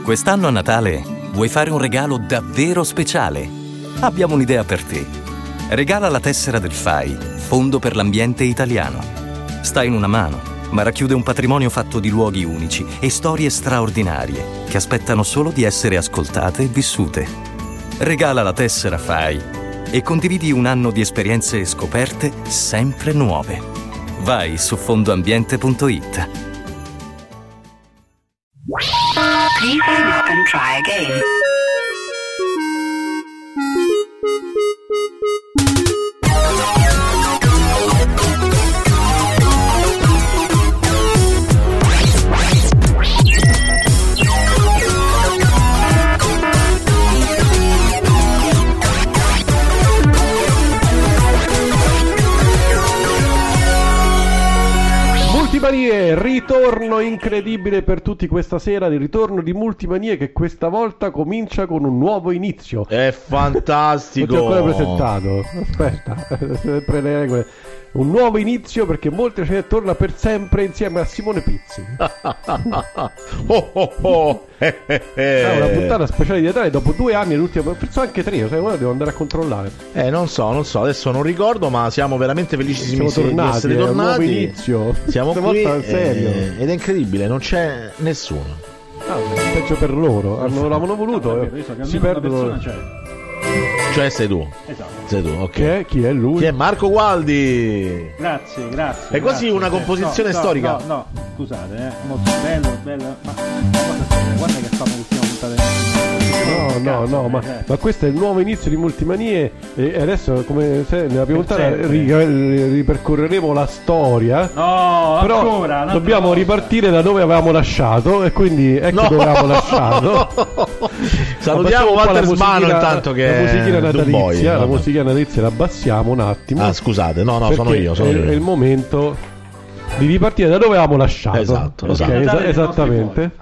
Quest'anno a Natale vuoi fare un regalo davvero speciale? Abbiamo un'idea per te. Regala la tessera del FAI, Fondo per l'Ambiente Italiano. Sta in una mano, ma racchiude un patrimonio fatto di luoghi unici e storie straordinarie che aspettano solo di essere ascoltate e vissute. Regala la tessera FAI e condividi un anno di esperienze e scoperte sempre nuove. Vai su fondoambiente.it. Please hang up and try again. Multimanie, ritorno incredibile per tutti questa sera, il ritorno di Multimanie che questa volta comincia con un nuovo inizio. È fantastico. Non ti ho ancora presentato, aspetta, sempre le regole. Un nuovo inizio perché Multimanie torna per sempre insieme a Simone Pizzi. Una puntata speciale di Natale dopo 2 anni, l'ultima, penso anche 3, sai, ora devo andare a controllare. Non so, adesso non ricordo, ma siamo veramente felicissimi di essere tornati. È un nuovo inizio. Siamo qui serio. Ed è incredibile, non c'è nessuno. Peggio per loro, l'avevano voluto, si perdono. Cioè sei tu. Esatto. Sei tu, ok. Chi è lui? Chi è Marco Gualdi? Grazie. È quasi una composizione storica. No, scusate, molto bello. Ma guarda che fanno l'ultima puntata. No, ma questo è il nuovo inizio di Multimanie e adesso, come se nella prima puntata ripercorreremo la storia. No, però ancora, dobbiamo ripartire da dove avevamo lasciato e quindi ecco dove avevamo lasciato. Salutiamo Walter Smano intanto che la musichina natalizia, la musichina natalizia la abbassiamo un attimo. Ah, scusate, no, sono io. È il momento di ripartire da dove avevamo lasciato. Esatto, esattamente.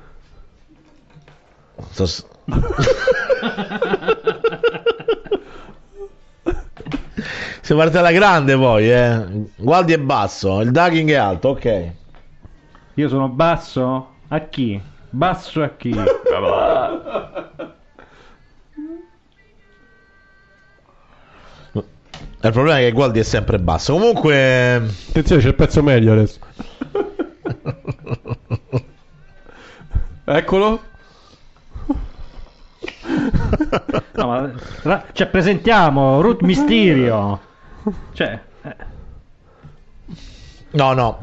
Si parte alla grande poi, Gualdi è basso, il ducking è alto, ok. Io sono basso? A chi? Basso a chi? Il problema è che Gualdi è sempre basso. Comunque attenzione, c'è il pezzo meglio adesso. Eccolo. No, ma presentiamo Ruth Mysterio. No.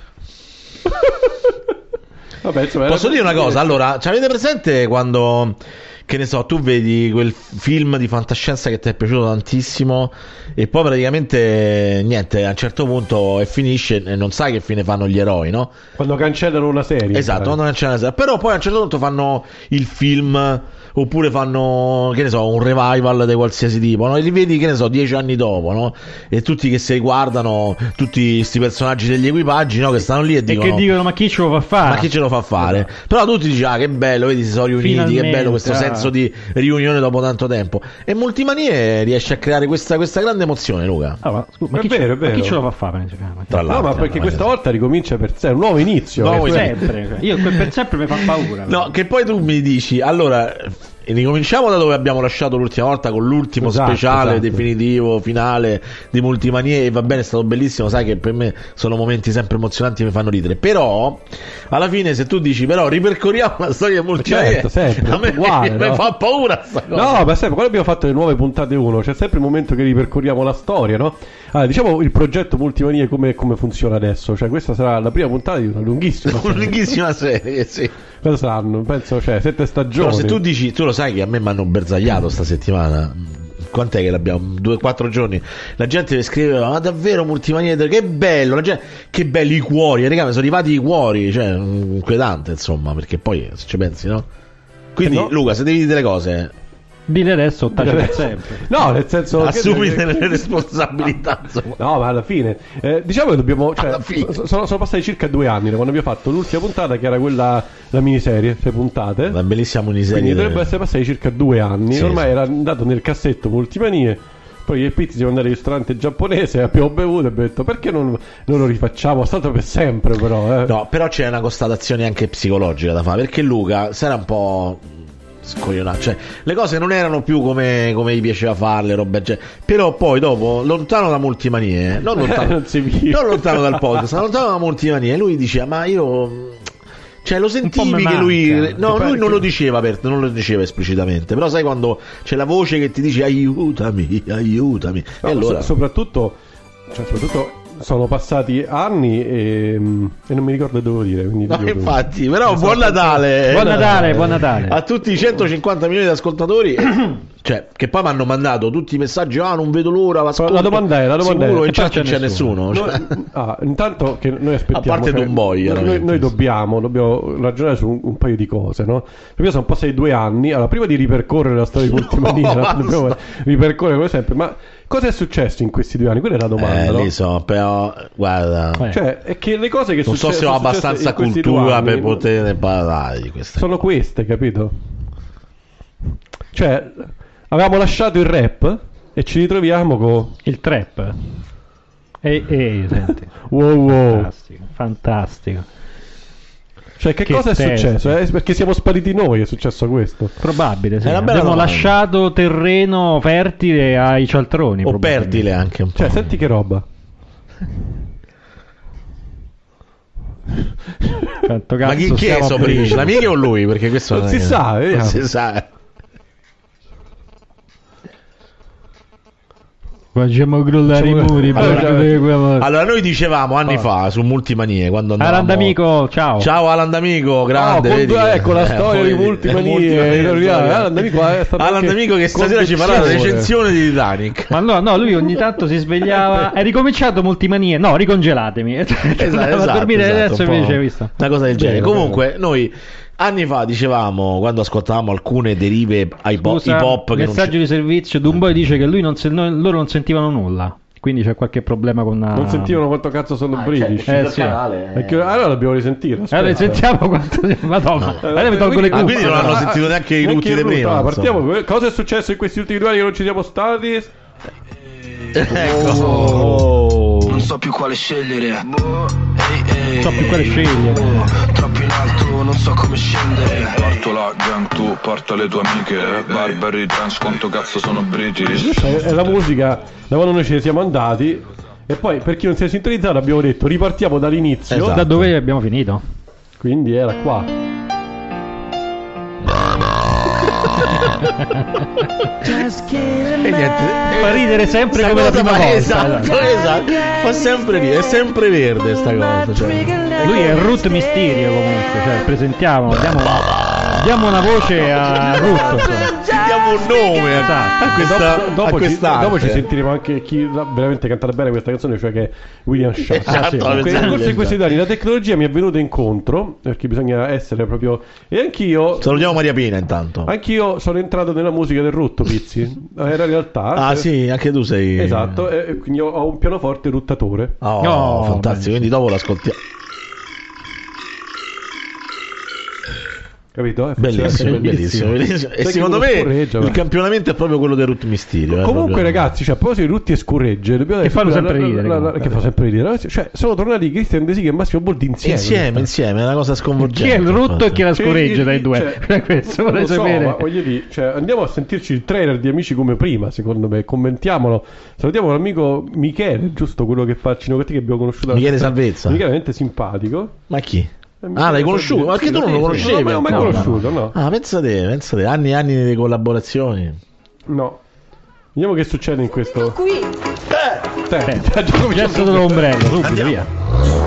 Vabbè, insomma, posso dire una cosa? Allora, ci avete presente quando, che ne so, tu vedi quel film di fantascienza che ti è piaciuto tantissimo e poi praticamente niente, a un certo punto finisce e non sai che fine fanno gli eroi, no? Quando cancellano una serie. Esatto, quando cancellano una serie. Però poi a un certo punto fanno il film, oppure fanno, che ne so, un revival di qualsiasi tipo, no? E li vedi, che ne so, 10 anni dopo, no? E tutti che si guardano, tutti questi personaggi degli equipaggi, no? Che stanno lì e dicono ma chi ce lo fa fare? Ma chi ce lo fa fare? Però tutti dicono, che bello, vedi, si sono riuniti, finalmente, che bello questo senso di riunione dopo tanto tempo. E Multimanie riesce a creare questa grande emozione, Luca. Ma chi ce lo fa fare? Tra l'altro, ma perché questa volta ricomincia per sé, un nuovo inizio. Sempre. Io per sempre mi fa paura. No, che poi tu mi dici, allora, ricominciamo da dove abbiamo lasciato l'ultima volta con l'ultimo speciale definitivo finale di Multimanie e va bene, è stato bellissimo, sai che per me sono momenti sempre emozionanti, mi fanno ridere, però alla fine se tu dici però ripercorriamo la storia di Multimanie, sempre, a me mi fa paura sta cosa. No, ma sempre, quando abbiamo fatto le nuove puntate 1 c'è sempre il momento che ripercorriamo la storia, no? Allora, diciamo il progetto Multimanie come funziona adesso, cioè questa sarà la prima puntata di una lunghissima serie, sì. Cosa saranno? Penso, 7 stagioni. Però se tu dici, tu lo sai che a me mi hanno bersagliato sta settimana. Quant'è che l'abbiamo? 2-4 giorni. La gente scriveva, ma davvero Multimanie, che bello, che belli i cuori, raga, mi sono arrivati i cuori, cioè inquietante, insomma, perché poi se ci pensi, no? Quindi no. Luca, se devi dire le cose, Dile adesso, tace sempre. No, nel senso, assumi delle responsabilità. No, ma alla fine diciamo che dobbiamo, sono passati circa 2 anni da quando abbiamo fatto l'ultima puntata, che era quella, la miniserie, 6 puntate, la bellissima miniserie. Quindi dovrebbe essere passati circa 2 anni. Sì, ormai era andato nel cassetto Multimanie. Poi io e Pizzi siamo andati al ristorante giapponese, abbiamo bevuto e abbiamo detto perché non lo rifacciamo, è stato per sempre, però No, però c'è una constatazione anche psicologica da fare, perché Luca si era un po' scoglionato. Cioè, le cose non erano più come gli piaceva farle, roba, cioè. Però poi dopo, lontano da Multimanie, non lontano dal podcast, ma lontano da Multimanie, lui diceva, ma io... Cioè lo sentivi che lui non lo diceva non lo diceva esplicitamente, però sai quando c'è la voce che ti dice aiutami. No, e allora soprattutto sono passati anni e non mi ricordo che devo dire, quindi no, infatti, però buon Natale. Buon Natale a tutti i 150 milioni di ascoltatori. Cioè, che poi mi hanno mandato tutti i messaggi, non vedo l'ora, la domanda è sicuro in chat non c'è nessuno. Intanto che noi aspettiamo, a parte Dumboy, noi dobbiamo ragionare su un paio di cose, no? Perché sono passati 2 anni, allora prima di ripercorrere la storia di Multimania dobbiamo ripercorrere come sempre, ma cosa è successo in questi 2 anni? Quella è la domanda, no? So, però guarda, cioè è che le cose che non so se ho abbastanza cultura per poter parlare di queste sono queste, capito? Cioè avevamo lasciato il rap e ci ritroviamo con il trap. Senti. Wow. Fantastico. Cioè che cosa è successo? Perché siamo spariti noi, è successo questo? Probabile, sì. Abbiamo lasciato terreno fertile ai cialtroni. O fertile anche un po'. Cioè, senti che roba. Ma chi è Soprinci? L'amico o lui? Perché questo non si sa, non si sa. Facciamo crollare i muri. Allora noi dicevamo anni fa su Multimanie, quando andavamo... Alan D'Amico, ciao Alan D'Amico, grande. Ecco la storia di Multimanie. Alan D'Amico che stasera ci farà la recensione di Titanic. Ma no, lui ogni tanto si svegliava. È ricominciato Multimanie. No, ricongelatemi. Esatto, a dormire adesso invece, visto una cosa del genere. Comunque noi anni fa dicevamo, quando ascoltavamo alcune derive hip hop, che messaggio di servizio, Dumboy dice che loro non sentivano nulla, quindi c'è qualche problema con non sentivano quanto cazzo sono British. Sì. Allora dobbiamo risentire. Allora sentiamo quanto Madonna. Mi tolgo le quindi non hanno sentito neanche i rutti di prima. Partiamo. Cosa è successo in questi ultimi 2 anni che non ci siamo stati? Non so più quale scegliere. Troppo in alto, non so come scendere. Porto la gang, tu porta le tue amiche. Barbari trans, quanto cazzo sono British. È la musica da quando noi ce ne siamo andati. E poi per chi non si è sintonizzato abbiamo detto ripartiamo dall'inizio, esatto. Da dove abbiamo finito. Quindi era qua. E niente, fa ridere sempre come la prima volta. Esatto. Fa sempre ridere, è sempre verde sta cosa, cioè. Lui è Ruth Mysterio comunque, cioè presentiamo, diamo una voce a Ruth, diamo un nome a questa dopo ci sentiremo anche chi veramente cantare bene questa canzone, cioè che è William Shatner. Nel corso di questi anni la tecnologia mi è venuta incontro, perché bisogna essere proprio, e anch'io salutiamo Maria Pina intanto. Anch'io sono entrato nella musica del Rutto Pizzi. Era in realtà sì, anche tu sei, esatto, e quindi ho un pianoforte ruttatore. Fantastico, quindi dopo l'ascoltiamo. Capito? Bellissimo. E secondo me il campionamento è proprio quello del Ruth Mysterio. Comunque, ragazzi, cioè, a proposito di Rutti e Scurregge, dobbiamo che fanno sempre ridere. Che fa sempre ridere. Cioè, sono tornati Christian De Sica e Massimo Boldi insieme. Insieme, è una cosa sconvolgente. Chi è il Rutto e chi è la Scurregge dai due? Questo vorrei sapere. Ma voglio dire, cioè, andiamo a sentirci il trailer di Amici come prima, secondo me. Commentiamolo. Salutiamo l'amico Michele, giusto quello che fa Cinocatti, che abbiamo conosciuto. Michele Salvezza. Michele, veramente simpatico. Ma chi? L'hai conosciuto? Ma che tu non lo conoscevi? No, non l'ho mai conosciuto, no. Pensa te, anni di collaborazioni. No. Vediamo che succede in questo. Qui. Gesto dell'ombrello, subito, via.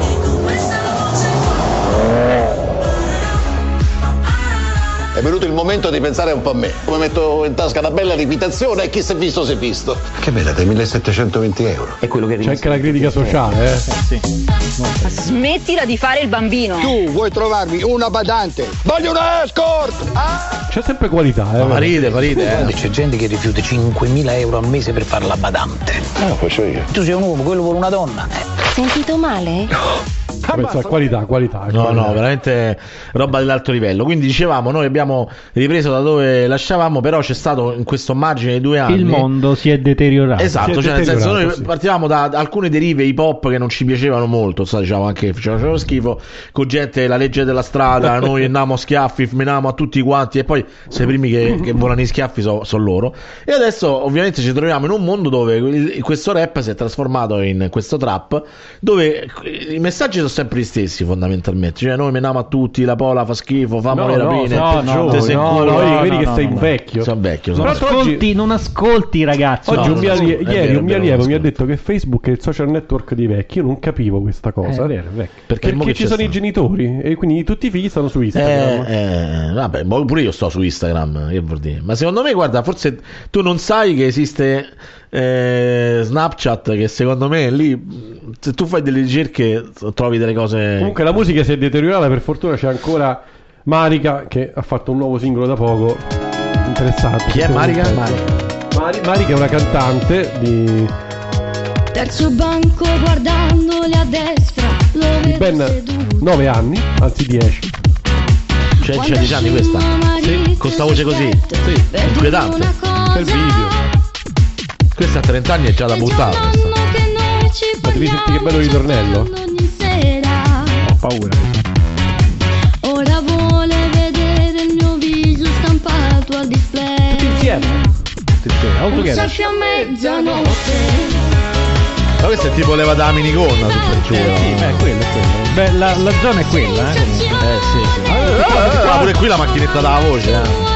È venuto il momento di pensare un po' a me. Come metto in tasca una bella riputazione e chi si è visto si è visto. Che bella, 1720 euro. È quello che c'è anche la critica sociale, sì. Ma smettila di fare il bambino. Tu vuoi trovarmi una badante? Voglio una escort! C'è sempre qualità, fa ride. C'è gente che rifiuta 5.000 euro al mese per fare la badante. Lo faccio io. Tu sei un uomo, quello vuole una donna. Sentito male? Penso a qualità. No, veramente roba dell'alto livello. Quindi dicevamo, noi abbiamo ripreso da dove lasciavamo, però c'è stato in questo margine di 2 anni il mondo si è deteriorato. Esatto, cioè nel senso noi partivamo da alcune derive hip hop che non ci piacevano molto, diciamo anche facevano schifo, con gente la legge della strada, noi andavamo a schiaffi, menavamo a tutti quanti e poi se i primi che volano i schiaffi sono loro. E adesso ovviamente ci troviamo in un mondo dove questo rap si è trasformato in questo trap, dove i messaggi sono sempre gli stessi fondamentalmente, cioè noi meniamo a tutti, la pola fa schifo, fa le rapine, vedi che sei vecchio. Sono vecchio. Non ascolti ragazzi. Oggi un mio allievo mi ha detto che Facebook è il social network dei vecchi. Io non capivo questa cosa. Perché ci sono i genitori e quindi tutti i figli stanno su Instagram. Vabbè, pure io sto su Instagram, che vuol dire? Ma secondo me, guarda, forse tu non sai che esiste Snapchat, che secondo me lì se tu fai delle ricerche trovi delle cose. Comunque la musica si è deteriorata, per fortuna c'è ancora Marica che ha fatto un nuovo singolo da poco interessante. Chi è Marica? Marica è una cantante di terzo banco guardandoli a destra, di ben 9 anni, anzi 10. C'è 10 anni questa? Sì. Con sta voce così? Sì. Inquietante. C'è il video. Questa a 30 anni è già da buttare. Ma devi sentire che bello ritornello. Ho paura. Ora vuole vedere il mio viso stampato al display. Tutti insieme. Un selfie a mezzanotte. Ma questo è tipo leva da minigonna super giù. Quello. Beh, la zona è quella, sì. Pure qui la macchinetta dalla voce,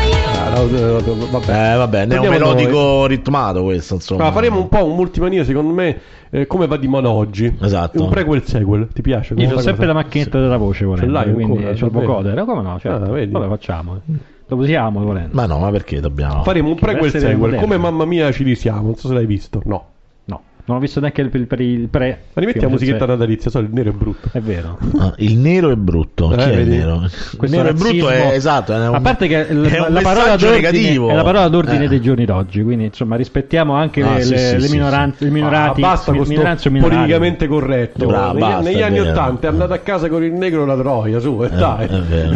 vabbè, neomelodico ritmato questo, insomma. Faremo un po' un multimania, secondo me, come va di mono oggi. Esatto. Un prequel sequel, ti piace? Io ho sempre la macchinetta della voce, volendo, quindi c'è il vocoder. Come no? Cioè, vabbè, facciamo. Lo usiamo, volendo. Ma no, ma perché dobbiamo? Faremo un prequel sequel, come Mamma Mia ci risiamo, non so se l'hai visto. No. Non ho visto neanche il pre. Ma rimetti la musichetta natalizia, il nero è brutto. È vero. Il nero è brutto. Chi è il nero? Il nero è brutto, è esatto. A parte che la parola negativo. È la parola d'ordine dei giorni d'oggi. Quindi insomma rispettiamo anche le minoranze. Basta con questo politicamente corretto. Negli anni '80 è andato a casa con il negro la troia. Su, dai.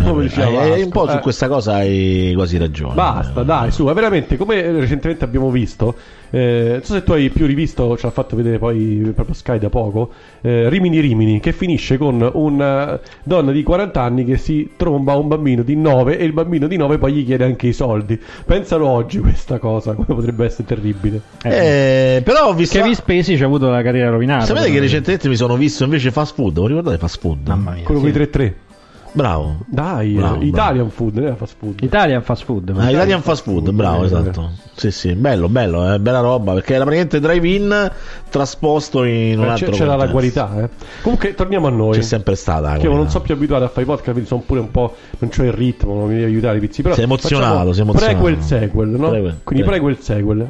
Un po' su questa cosa hai quasi ragione. Basta, dai, su. Veramente, come recentemente abbiamo visto. Non so se tu hai più rivisto, ce l'ha fatto vedere poi proprio Sky da poco, Rimini, che finisce con una donna di 40 anni che si tromba a un bambino di 9 e il bambino di 9 poi gli chiede anche i soldi. Pensalo oggi questa cosa, come potrebbe essere terribile. Però ho visto Kevin Spacey ci ha avuto la carriera rovinata. Sapete che recentemente mi sono visto invece Fast Food? Vi ricordate Fast Food? Mamma mia, quello con i 3-3. Bravo. Dai, Italian Food, non era Fast Food. Italian Fast Food. Italian Fast Food, bravo, esatto. Sì, bello, bella roba, perché era praticamente drive-in trasposto in un altro c'era la qualità, Comunque torniamo a noi. C'è sempre stata. Che io non sono più abituato a fare i podcast, quindi sono pure un po', non c'ho il ritmo, non mi devi aiutare i pizzi, però sei emozionato. Prequel sequel, no? Quindi prequel sequel.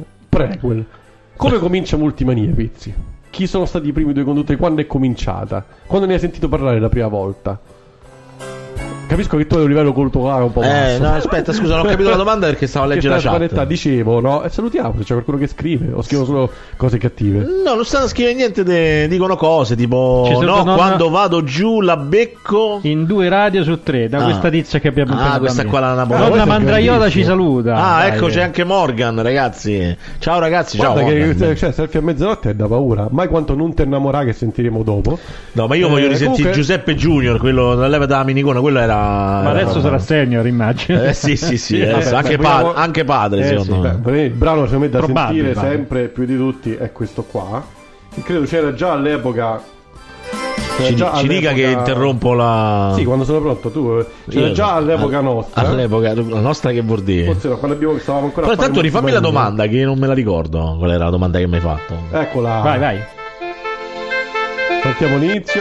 Come comincia Multimania, pizzi? Chi sono stati i primi due conduttori? Quando è cominciata? Quando ne hai sentito parlare la prima volta? Capisco che tu hai un livello culturale un po' basso. No, aspetta, scusa, non ho capito la domanda perché stavo a leggere la chat. Dicevo, no? E salutiamo, se c'è qualcuno che scrive o scrivono solo cose cattive. No, non stanno a scrivere niente, dicono cose tipo quando vado giù la becco in 2 radio su 3 da questa tizia che abbiamo appena questa qua la Nonna Mandraiola ci saluta. Ecco, c'è anche Morgan, ragazzi. Ciao ragazzi, guarda ciao. Che selfie a mezzanotte è da paura. Mai quanto non te innamorare, che sentiremo dopo. No, ma io voglio risentire Giuseppe Junior, quello della leva da minigona, quello era. Ma adesso sarà senior, immagino. Sì. Anche padre, secondo me. Il brano secondo me da sentire sempre più di tutti è questo qua, che credo c'era già all'epoca. Ci dica che interrompo la. Sì, quando sono pronto tu. C'era già all'epoca nostra. All'epoca la nostra, che vuol dire? Forse no, quando stavamo ancora. Però intanto rifammi la domanda, che non me la ricordo. Qual era la domanda che mi hai fatto? Eccola. Vai. Saltiamo l'inizio.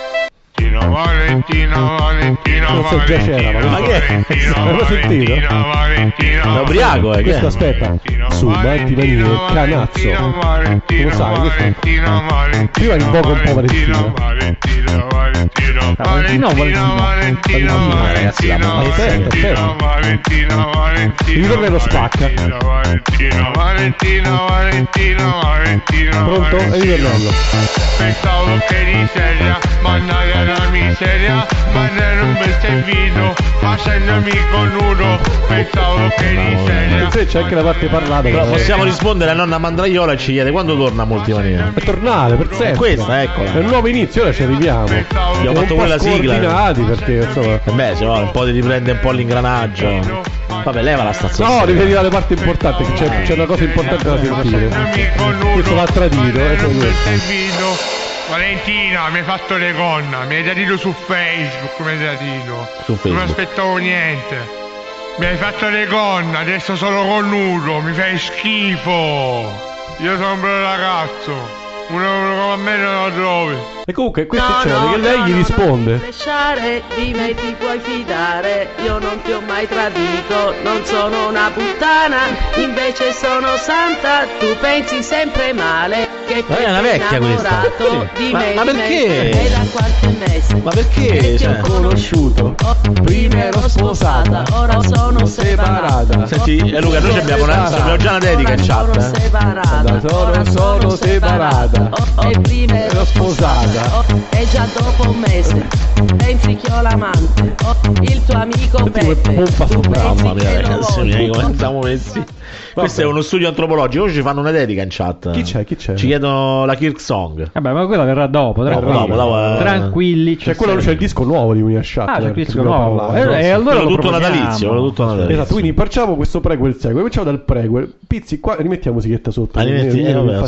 Valentino, non so già c'era, ma che è? L'ho sentito? È ubriaco, questo aspetta. Su Martinanino e Canazzo. Lo sai, questo prima invoca un po' Valentino. ragazzi, il ritornello spacca. Pronto? E il ritornello. Pensavo che di seria, mannaggia la miseria, mandare un bel servino, facendomi con nudo. Pensavo che di seria. C'è anche la parte parlata. Però possiamo rispondere a nonna Mandraiola e ci chiede quando torna Multimania. È tornare per sempre. È questa, eccola. È un nuovo inizio, ora ci arriviamo. Abbiamo fatto pure la sigla. Perché insomma. Beh, se no, un po' di riprende un po' l'ingranaggio. Vabbè, leva la stazione. No, rivedi alle parti importanti, c'è una cosa importante da sentire. Questo l'ha tradito, Valentina, mi hai fatto le gonna, mi hai datino su Facebook, mi hai datino. Non aspettavo niente. Mi hai fatto le gonna, adesso sono con nudo, mi fai schifo. Io sono un bel ragazzo. Uno come a me non lo trovi. E comunque questo c'è che lei gli risponde. Di me ti puoi fidare, io non ti ho mai tradito, non sono una puttana, invece sono santa, tu pensi sempre male. Che ma è una vecchia questa. Di ma perché? È da qualche mese. Ma perché? Ti ho conosciuto, prima ero sposata, ora sono separata. Senti, Luca, noi abbiamo già una dedica in chat. Sono separata. E prima ero sposata. E già dopo un mese pensi che ho l'amante, il tuo amico Peppe. Mamma mia, ragazzi, come siamo messi. Questo è uno studio antropologico. Oggi ci fanno una dedica in chat. Chi c'è? Ci chiedono la Kirk Song. Vabbè, ma quella verrà dopo. Tranquilli. C'è quello, c'è il disco nuovo di Uniashat. C'è il disco nuovo. E allora tutto natalizio. Esatto, quindi facciamo questo prequel sequel. Cominciamo dal prequel. Pizzi, qua rimettiamo musichetta sotto. Lo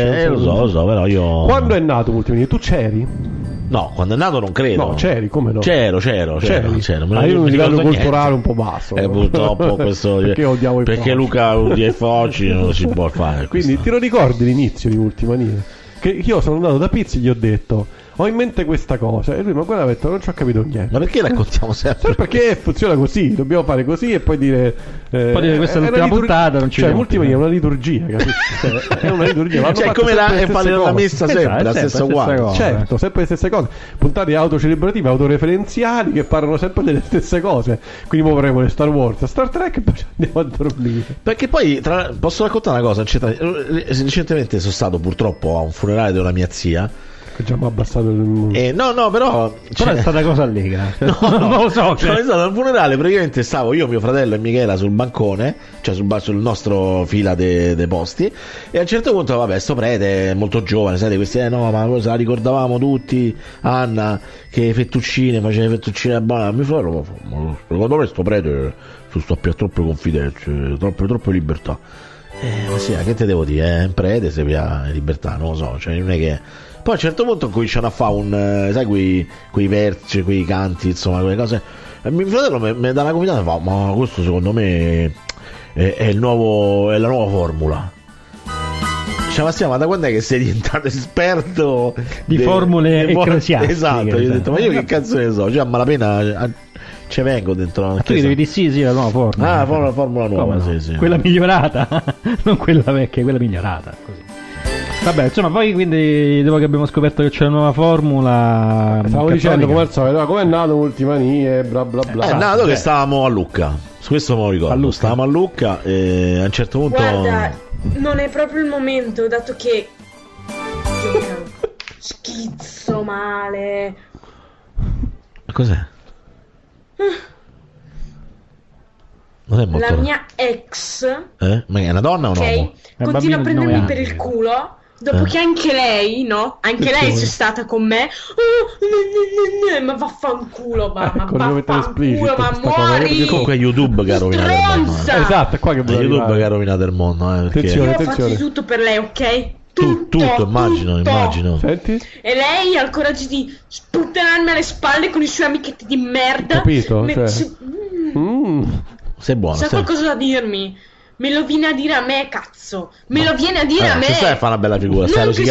so, però io. Quando è nato Multimania? Tu c'eri? No, quando è nato non credo. No, c'eri, come no? C'ero. Ma io un livello culturale un po' basso. Purtroppo questo. Perché Luca udia i foci non si può fare. Quindi ti lo ricordi l'inizio di Multimania? Che io sono andato da Pizzi e gli ho detto: ho in mente questa cosa. E lui, ma guarda, ha detto, non ci ho capito niente. Ma perché raccontiamo sempre? Perché funziona così, dobbiamo fare così e poi dire questa è l'ultima puntata, non ci cioè Multimania è una liturgia, capisci? È una liturgia, cioè come la messa sempre, la stessa uguale. Certo, sempre le stesse cose. Puntate autocelebrative, autoreferenziali che parlano sempre delle stesse cose. Quindi muoveremo le Star Wars, Star Trek e poi andiamo a dormire. Perché poi posso raccontare una cosa? Recentemente sono stato purtroppo a un funerale di una mia zia. Già mi ha abbassato il... no, però è stata cosa allegra. Non lo so. Sono stato al funerale, praticamente stavo io, mio fratello e Michela sul bancone, cioè sul nostro fila dei posti, e a un certo punto, vabbè, sto prete molto giovane, sai, questi no, ma cosa la ricordavamo tutti, Anna, che faceva fettuccine buone. Mio fratello, secondo me sto prete sta più troppe confidenze, troppe libertà. Ma sì, che te devo dire? È un prete, se via libertà, non lo so, cioè non è che. Poi a un certo punto cominciano a fare sai, quei versi, quei canti, insomma, quelle cose. E mio fratello mi dà una comitata e fa: ma questo secondo me è la nuova formula. Cioè, ma stiamo, da quando è che sei diventato esperto di formule ecclesiastiche? Esatto, io ho detto, ma io che cazzo ne so? Cioè, a malapena ci vengo dentro. Ma tu devi dire sì, la nuova formula. La formula nuova, sì. Quella migliorata, non quella vecchia, quella migliorata, così. Vabbè, insomma, poi quindi dopo che abbiamo scoperto che c'è una nuova formula, stavo dicendo come al solito, come è nato Multimanie, bla bla bla. È nato che stavamo a Lucca, su questo me lo ricordo. Stavamo a Lucca e a un certo punto. Guarda, non è proprio il momento, dato che schizzo male. Ma cos'è? Non è molto. La mia ex, ma è una donna o un uomo? Continua a prendermi per il culo. Dopo che anche lei, no? Anche lei c'è stata con me. Ma vaffanculo, ma vaffanculo, ma muori. Comunque è YouTube che ha rovinato il mondo. Esatto, è qua che è YouTube che ha rovinato il mondo. Attenzione. Io ho fatto di tutto per lei, ok? Tutto, immagino. Senti? E lei ha il coraggio di sputtanarmi alle spalle con i suoi amichetti di merda. Capito? Sei buono. Sa qualcosa da dirmi? Me lo viene a dire a me, cazzo. Me lo viene a dire a me. Ci stai a fare una bella figura, stai non che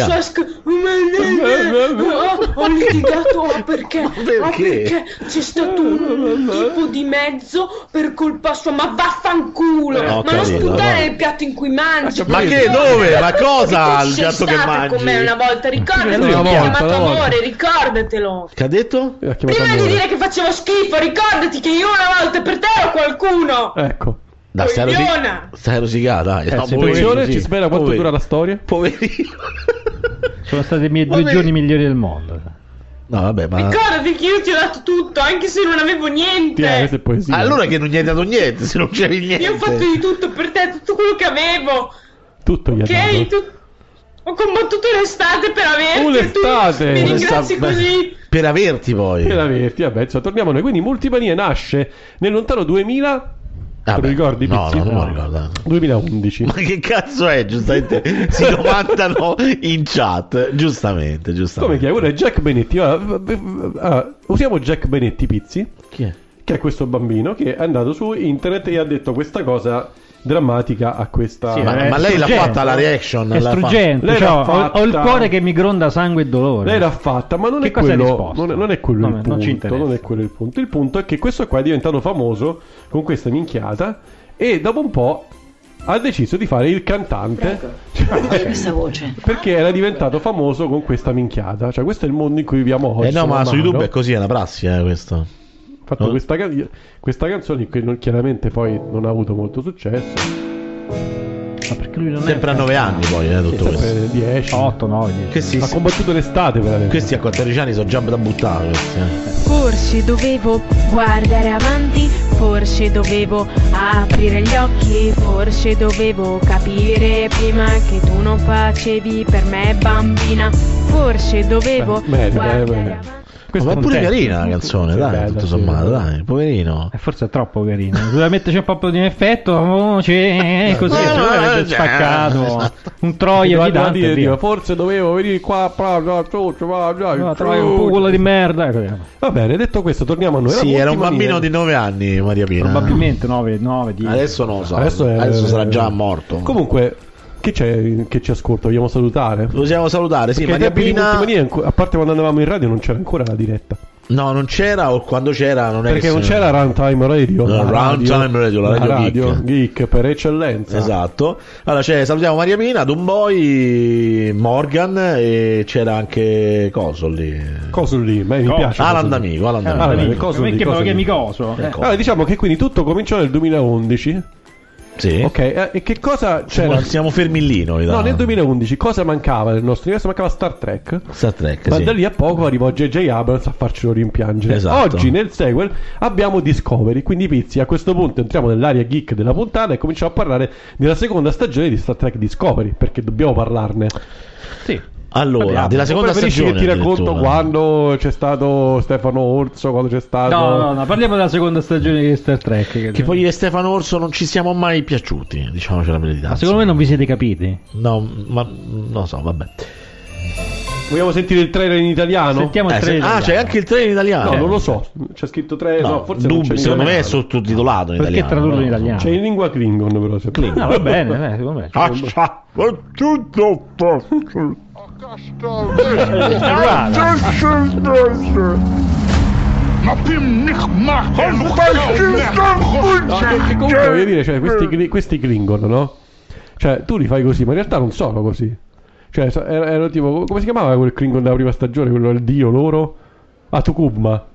ho litigato perché c'è stato un tipo di mezzo per colpa sua. Ma vaffanculo. Ma non sputare il piatto in cui mangi. Ma che, dove? Ma cosa il piatto che mangi? Con me una volta, ricordati, ho chiamato amore, ricordatelo. Che ha detto? Prima di dire che facevo schifo, ricordati che io una volta per te ero qualcuno. Ecco. Stai rosicata, dai. Ci spera quanto dura la storia? Poverino. Sono stati i miei 2 giorni migliori del mondo. No, vabbè, ma ricordati che io ti ho dato tutto, anche se non avevo niente. Allora che non gli hai dato niente, se non c'avevi niente. Io ho fatto di tutto per te, tutto quello che avevo. Tutto gli hai dato. Ho combattuto l'estate per averti. L'estate. Mi ringrazi così. Per averti poi. Per averti, vabbè, insomma, torniamo noi. Quindi Multimania nasce nel lontano 2000. Te lo ricordi? No, non me lo ricordo. 2011. Ma che cazzo è? Giustamente si domandano in chat. Giustamente. Come chi è? Quello è Jack Benetti. Usiamo Jack Benetti, Pizzi. Chi è? Che è questo bambino che è andato su internet e ha detto questa cosa drammatica a questa. Sì, ma lei l'ha fatta la reaction? È struggente. Ho il cuore che mi gronda sangue e dolore. Lei l'ha fatta, ma non è quello. Non è quello il punto. Non è quello il punto. Il punto è che questo qua è diventato famoso con questa minchiata e dopo un po' ha deciso di fare il cantante. Questa voce. Perché era diventato famoso con questa minchiata. Cioè, questo è il mondo in cui viviamo oggi. No, ma su YouTube è così, è una prassi, questo. Fatto questa canzone che chiaramente poi non ha avuto molto successo. Ma perché lui non sempre a 9 anni poi tutto questo 10 8, 9, 10. Ha combattuto l'estate veramente. Questi a 14 anni sono già da buttare questi, Forse dovevo guardare avanti, forse dovevo aprire gli occhi, forse dovevo capire prima che tu non facevi per me bambina, forse dovevo guardare avanti. Ma è pure carina la canzone, dai, tutto sommato, dai, poverino. Forse è troppo carino. Doveva metterci un po' di effetto, voce, così, avrebbe spaccato. Un troia di Dante. Forse dovevo venire qua, un culo di merda. Va bene, detto questo, torniamo a noi. Sì, era un bambino di 9 anni, Maria Pina. Probabilmente 9, 10. Adesso non lo so. Adesso sarà già morto. Comunque, chi c'è che ci ascolta? Vogliamo salutare? Possiamo salutare, sì. Maria Pina, a parte quando andavamo in radio non c'era ancora la diretta. No, non c'era, o quando c'era non è perché non c'era Runtime Radio. No, Runtime Radio, la radio geek per eccellenza. Esatto. Allora salutiamo Maria Pina, Dumboy, Morgan e c'era anche Coso lì. Mi piace. Alan D'Amico. Perché me lo chiami Coso? Allora diciamo che quindi tutto cominciò nel 2011. Sì. Ok, e che cosa c'era? Siamo fermi lì noi. No, nel 2011 cosa mancava nel nostro universo? Mancava Star Trek. Ma da lì a poco arrivò J.J. Abrams a farcelo rimpiangere. Esatto. Oggi nel sequel abbiamo Discovery, quindi Pizzi, a questo punto entriamo nell'area geek della puntata e cominciamo a parlare della seconda stagione di Star Trek Discovery, perché dobbiamo parlarne. Sì. Allora, della seconda stagione che ti racconto quando c'è stato Stefano Orso, quando c'è stato No, parliamo della seconda stagione di Star Trek. Che poi di Stefano Orso non ci siamo mai piaciuti, diciamoci la verità. Ma secondo me non vi siete capiti. No, ma non lo so, vabbè. Vogliamo sentire il trailer in italiano? Sentiamo il trailer. C'è anche il trailer in italiano. No, non lo so. C'è scritto trailer. No, forse non c'è. Secondo me è sottotitolato in italiano. Perché tradurlo in italiano? C'è in lingua Klingon, però. No, va bene, secondo me. Comunque voglio dire, cioè, questi Klingon, no? Cioè, tu li fai così, ma in realtà non sono così. Cioè, era tipo, come si chiamava quel Klingon della prima stagione, quello il dio loro? Tukuma.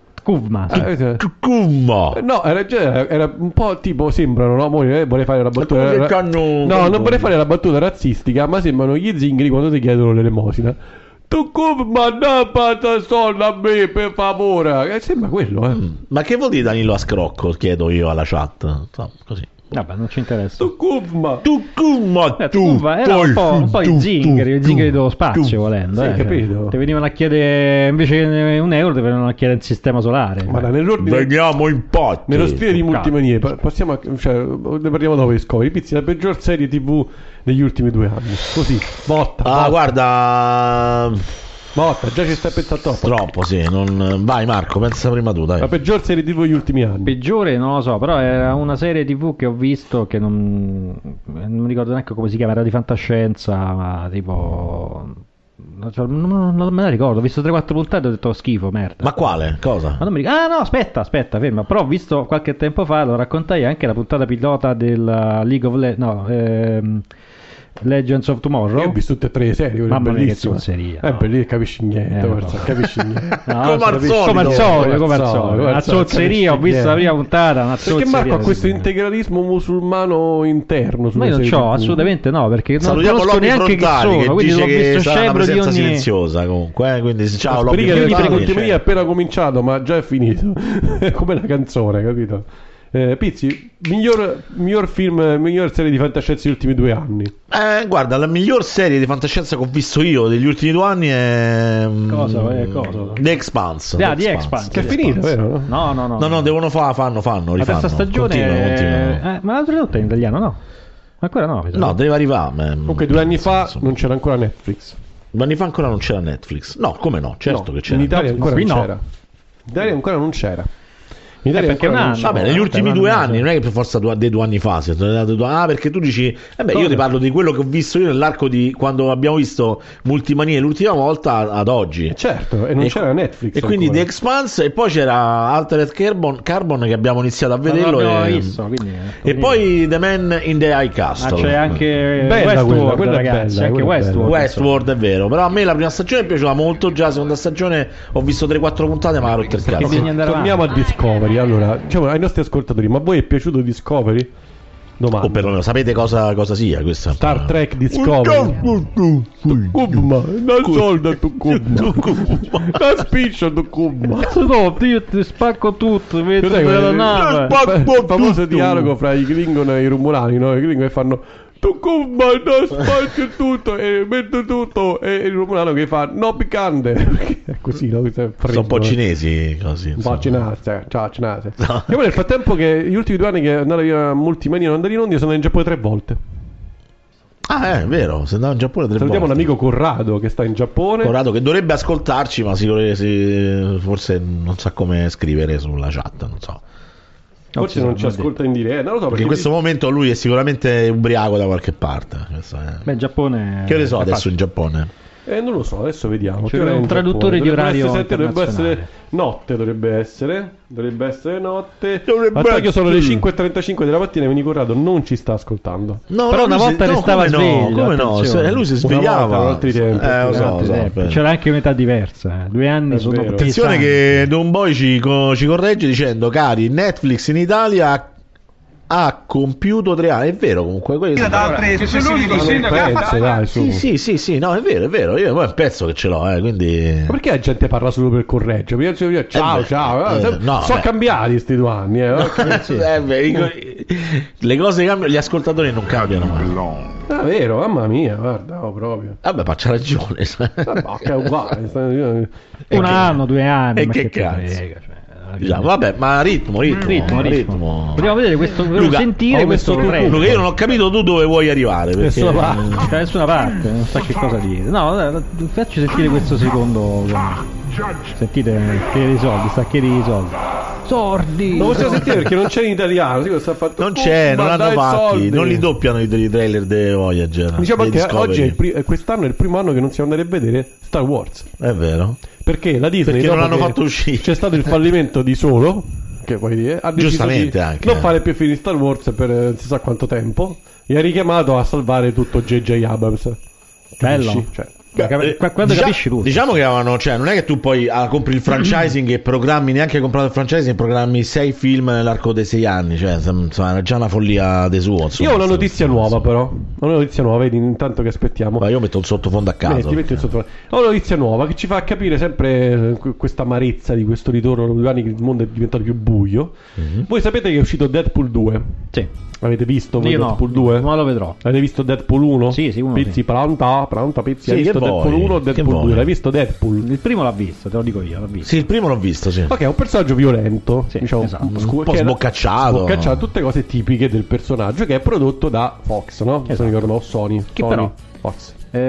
No, era un po' tipo, sembrano, no? Vorrei fare la battuta. No, non vorrei fare la battuta razzistica, ma sembrano gli zingari quando ti chiedono l'elemosina. Tukuma, da pata soldi a me, per favore. Sembra quello, Ma che vuol dire Danilo a scrocco? Chiedo io alla chat. Così. Vabbè, non ci interessa. Tukuma era un po' i zingari dello spazio, volendo. Sì, capito. Ti venivano a chiedere, invece che un euro, ti venivano a chiedere il sistema solare. Ma nell'ordine, veniamo in potti. Nello stile di Multimanie, passiamo ne parliamo dopo di Discovery. Pizzi, la peggior serie TV degli ultimi 2 anni. Così, botta. Guarda, Motta, già ci stai pensando troppo, sì. Vai Marco, pensa prima tu, dai. La peggior serie TV degli ultimi anni. Peggiore non lo so, però era una serie TV che ho visto che non mi ricordo neanche come si chiama, era di fantascienza, ma tipo... non me la ricordo, ho visto 3-4 puntate e ho detto schifo, merda. Ma quale? Cosa? Ma non mi ricordo. Ah no, aspetta, ferma. Però ho visto qualche tempo fa, lo raccontai anche la puntata pilota del League of Legends of Tomorrow. Io ho visto tutte e tre le serie, mamma mia che zozzeria. Bellissimo, capisci niente, capisci niente. Come al solito. Una zozzeria, ho visto la prima puntata, una zozzeria. Perché Marco ha questo integralismo musulmano interno? Ma io non c'ho, assolutamente no, perché non conosco neanche chi sono, che quindi dice ho visto che sarà una presenza di ogni... silenziosa comunque, quindi ciao Lobby Frontali. È appena cominciato, ma già è finito. È come una canzone, capito? Pizzi, miglior film, miglior serie di fantascienza degli ultimi 2 anni. Guarda, la miglior serie di fantascienza che ho visto io degli ultimi 2 anni è cosa? The Expanse. The Expanse che è finita, vero? No, devono fanno la terza stagione ma l'ha tradotta in italiano, no? Ancora no? No, deve arrivare. Comunque 2 anni fa non c'era ancora Netflix. 2 anni fa ancora non c'era Netflix. No, come no? Certo che c'era. In Italia ancora non c'era. In Italia ancora non c'era. Perché vabbè, negli ultimi 2 anni, non è che per forza dei 2 anni fa. Perché tu dici, io ti parlo di quello che ho visto io nell'arco di quando abbiamo visto Multimanie l'ultima volta ad oggi. Certo, e non c'era Netflix. E quindi The Expanse, e poi c'era Altered Carbon che abbiamo iniziato a vederlo. E poi The Man in the High Castle. C'è anche Westworld, ragazzi. Anche Westworld è vero. Però a me la prima stagione è piaciuta molto. Già la seconda stagione ho visto 3-4 puntate, ma ha rotto il cazzo. Torniamo a Discovery. Allora, diciamo ai nostri ascoltatori, ma a voi è piaciuto Discovery? Domanda. O perlomeno sapete cosa sia questa? Star Trek Discovery. Kubma, non solda tu Kubma. La spiccia tu Kubma. No, io ti spacco tutto, vedi della nave. Il famoso dialogo fra i Klingon e i Romulani, no? I Klingon che fanno tu Kubma, no, spacchi tutto e metto tutto, e il Romulano che fa no piccante. È così, no? Sono un po' cinesi così. Un po' cinese. Ciao cinese. No. E poi nel frattempo che gli ultimi 2 anni che andare via Multimania non andare in onda, sono in Giappone 3 volte. Ah, è vero, se andava in Giappone 3 volte. Salutiamo l'amico Corrado che sta in Giappone. Corrado che dovrebbe ascoltarci, ma forse non sa come scrivere sulla chat, non so. Forse non ci ascolta in diretta, non lo so, perché in questo momento lui è sicuramente ubriaco da qualche parte. Beh, in Giappone. Che ne so adesso in Giappone? Non lo so, adesso vediamo. C'è un traduttore di orario. Dovrebbe essere notte, dovrebbe essere notte. Ma che sono le 5:35 della mattina e quindi Corrado non ci sta ascoltando. No, però una volta restava sveglio. Come no? Lui si svegliava altri tempi. C'era anche un'età diversa. 2 anni sono. Attenzione che Don Boy ci corregge dicendo: cari, Netflix in Italia ha compiuto 3 anni. È vero, comunque quelli Sì, no, è vero. Io poi è un pezzo che ce l'ho, quindi. Ma perché la gente parla solo per correggere? Ciao. Sono cambiati sti 2 anni. Le cose cambiano, gli ascoltatori non cambiano mai. È vero, mamma mia, guarda, proprio. Vabbè, ma c'ha ragione. È uguale. 1 anno, 2 anni. E che cazzo? Diciamo, vabbè, ma ritmo. Vogliamo vedere questo, sentire questo Luca, io non ho capito tu dove vuoi arrivare, perché da nessuna parte, non so che cosa dire. No, facci sentire questo secondo. Sentite, chiede i soldi, sta chiedendo i soldi. Sordi. Non possiamo sentire perché non c'è in italiano. Non c'è, non hanno fatti, non li doppiano i trailer di Voyager. Diciamo che oggi quest'anno è il primo anno che non si andrà a vedere Star Wars. È vero. Perché la Disney non l'hanno fatto uscire. C'è stato il fallimento di Solo, che puoi dire, ha deciso di non fare più film di Star Wars per non si sa quanto tempo, e ha richiamato a salvare tutto J.J. Abrams. Bello. Quando capisci tutto. Diciamo che avevano, non è che tu poi compri il franchising e programmi, neanche comprato il franchising, programmi 6 film nell'arco dei 6 anni, insomma, era già una follia de suo. Insomma, io ho una notizia nuova, però. Una notizia nuova, vedi, intanto che aspettiamo. Ma io metto un sottofondo a caso. Ho una notizia nuova che ci fa capire sempre questa amarezza di questo ritorno dopo 2 anni che il mondo è diventato più buio. Voi sapete che è uscito Deadpool 2? Sì. Avete visto Deadpool 2? Ma lo vedrò. Avete visto Deadpool 1? Sì, uno. Pizzi, pronta, Pizzi. Sì, hai visto Deadpool 1 o Deadpool 2? L'hai visto Deadpool? Il primo l'ha visto, te lo dico io. Sì, il primo l'ho visto, sì. Ok, è un personaggio violento, diciamo, esatto. Un po' sboccacciato. Tutte cose tipiche del personaggio, che è prodotto da Fox, no? Se non ricordo, o Sony. Che però? Fox.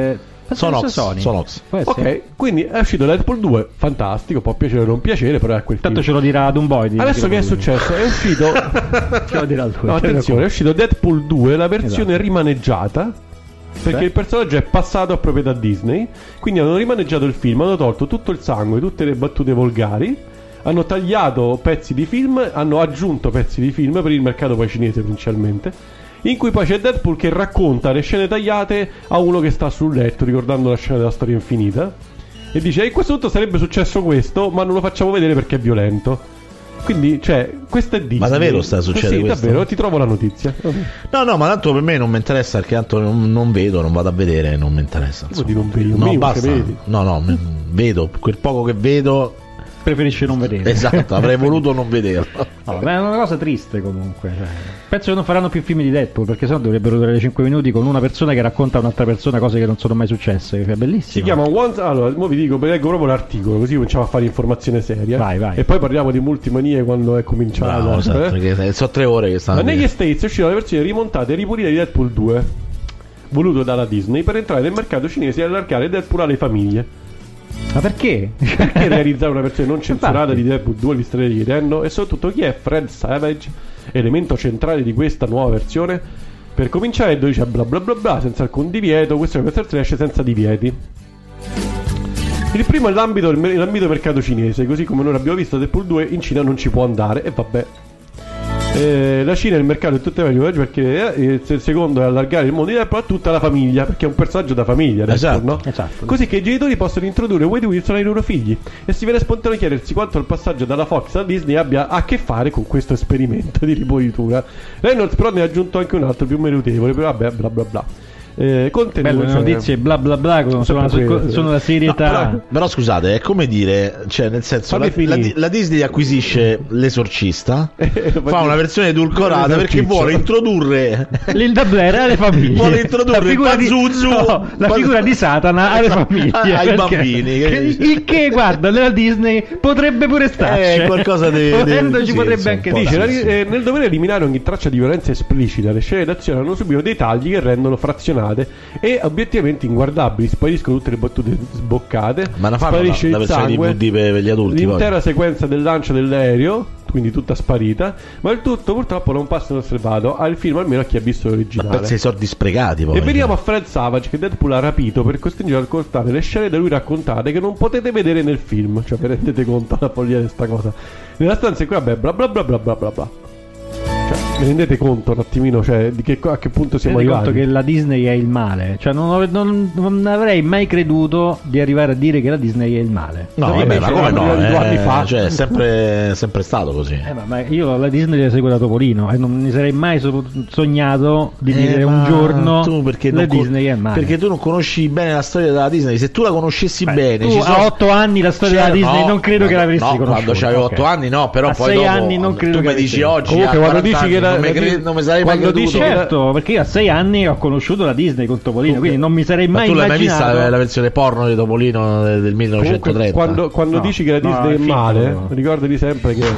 Sonox. Ok, quindi è uscito Deadpool 2, fantastico, può piacere o non piacere, però è quel Tanto film. ce lo dirà ad un boy. Adesso che è successo? È uscito no, attenzione, è uscito Deadpool 2, la versione rimaneggiata, perché il personaggio è passato a proprietà Disney, quindi hanno rimaneggiato il film, hanno tolto tutto il sangue, tutte le battute volgari, hanno tagliato pezzi di film, hanno aggiunto pezzi di film per il mercato poi cinese principalmente, in cui poi c'è Deadpool che racconta le scene tagliate a uno che sta sul letto ricordando la scena della storia infinita e dice: in questo punto sarebbe successo questo, ma non lo facciamo vedere perché è violento. Quindi, cioè, questo è Disney. Ma davvero sta succedendo sì, questo? davvero, ti trovo la notizia. No, ma tanto per me non mi interessa, perché tanto non vedo, non vado a vedere, non mi interessa. Non vedi, no, basta. No, vedo quel poco che vedo. Preferisce non vedere. Esatto, avrei voluto non vederlo. È una cosa triste comunque. Penso che non faranno più film di Deadpool, perché sennò dovrebbero durare 5 minuti con una persona che racconta a un'altra persona cose che non sono mai successe. È bellissimo. Si chiama allora, mo vi dico, leggo proprio l'articolo, così cominciamo a fare informazione seria. Vai. E poi parliamo di Multimanie quando è cominciato. Bravo, esatto, perché sono 3 ore che stanno. Ma negli States è uscita la versione rimontata e ripulita di Deadpool 2, voluto dalla Disney per entrare nel mercato cinese e allargare Deadpool alle famiglie. Ma perché? Perché realizzare una versione non censurata di Deadpool 2 vi starete chiedendo? E soprattutto chi è Fred Savage, elemento centrale di questa nuova versione? Per cominciare dice bla bla bla bla, senza alcun divieto, questa versione esce senza divieti. Il primo è l'ambito mercato cinese, così come noi abbiamo visto Deadpool 2 in Cina non ci può andare, e vabbè. La Cina è il mercato di tutte le varie, perché il secondo è allargare il mondo di Deadpool a tutta la famiglia, perché è un personaggio da famiglia Deadpool, esatto, no? Esatto. Così che i genitori possono introdurre Wade Wilson ai loro figli, e si viene spontaneo chiedersi quanto il passaggio dalla Fox a Disney abbia a che fare con questo esperimento di ripulitura. Reynolds però ne ha aggiunto anche un altro più meritevole, però vabbè, bla bla bla. Bello, le notizie bla bla bla sono la serietà. Però scusate, è come dire, cioè nel senso la Disney acquisisce l'Esorcista, fa una versione edulcorata perché vuole introdurre Linda Blair alle famiglie, vuole introdurre la figura di Satana alle famiglie, ai bambini, il che guarda nella Disney potrebbe pure starci, qualcosa ci potrebbe anche dice nel dover eliminare ogni traccia di violenza esplicita, le scene d'azione hanno subito dei tagli che rendono frazionate e obiettivamente inguardabili, spariscono tutte le battute sboccate, ma la fanno sparisce la il versione sangue, DVD per gli adulti, l'intera poi sequenza del lancio dell'aereo, quindi tutta sparita, ma il tutto purtroppo non passa inosservato al film, almeno a chi ha visto l'originale. Pensa ai soldi sprecati poi. E veniamo a Fred Savage, che Deadpool ha rapito per costringere ad ascoltare le scene da lui raccontate che non potete vedere nel film. Cioè, vi rendete conto la follia di questa cosa? Nella stanza in cui vabbè bla bla bla bla bla bla bla. Vi rendete conto un attimino, cioè, di a che punto siamo arrivati? Conto che la Disney è il male, cioè non avrei mai creduto di arrivare a dire che la Disney è il male. No, vabbè, ma come no? 2 anni fa, cioè, è sempre stato così. Ma io la Disney la seguo da Topolino e non mi sarei mai sognato di dire un giorno la Disney è il male. Perché tu non conosci bene la storia della Disney. Se tu la conoscessi bene, tu a 8 anni la storia della Disney non credo che l'avresti conosciuta. Quando c'avevo 8 anni, no, però a poi 6 anni non credo tu che mi dici oggi. Comunque, quando dici che non mi sarei mai creduto. Certo, perché io a 6 anni ho conosciuto la Disney con Topolino, quindi non mi sarei mai immaginato. Ma tu l'hai mai vista la versione porno di Topolino del 1930? Comunque, quando dici che la Disney è male, ricordati sempre che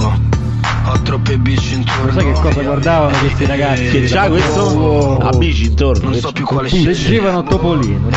ho troppe bici intorno. Sai che cosa guardavano questi ragazzi? Che c'ha questo? A bici intorno. Non so più quale scegliere. Leggevano Topolino.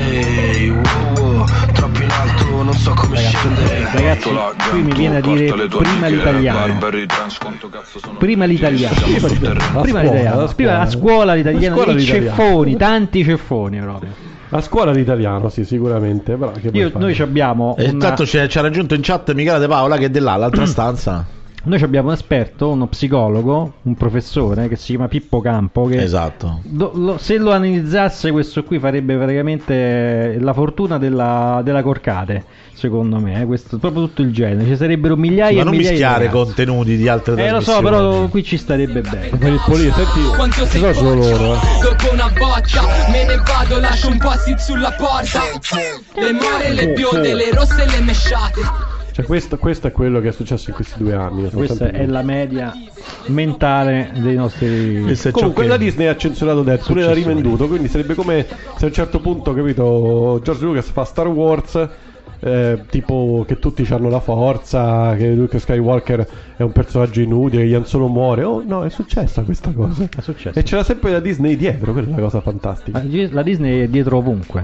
Troppo in alto, non so come scendere. Ragazzi, qui mi viene a dire prima l'italiano. Prima l'italiano. Prima la scuola l'italiano. I ceffoni, tanti ceffoni proprio. A scuola l'italiano, sì, sicuramente. Però noi abbiamo. Intanto ci ha raggiunto in chat Michela De Paola, che è dell'altra stanza. Noi abbiamo un esperto, uno psicologo, un professore che si chiama Pippo Campo, che esatto. Se lo analizzasse questo qui farebbe praticamente la fortuna della Corcate, secondo me, questo, proprio tutto il genere, ci sarebbero migliaia e migliaia di ragazzi. Ma non mischiare contenuti di altre trasmissioni. Lo so, però qui ci starebbe bene. Per il politico, senti, cosa sono loro? Dopo una boccia me ne vado, lascio un post-it sulla porta. Le more, le bionde, le rosse e le mesciate. Cioè questo è quello che è successo in questi 2 anni. Questa è la media mentale dei nostri. Comunque la Disney ha censurato Deadpool e l'ha rivenduto, quindi sarebbe come se a un certo punto, capito, George Lucas fa Star Wars, tipo che tutti hanno la forza, che Luke Skywalker è un personaggio inutile, che Han Solo muore. Oh no, è successa questa cosa. È successo. E c'era sempre la Disney dietro, quella è la cosa fantastica. La Disney è dietro ovunque.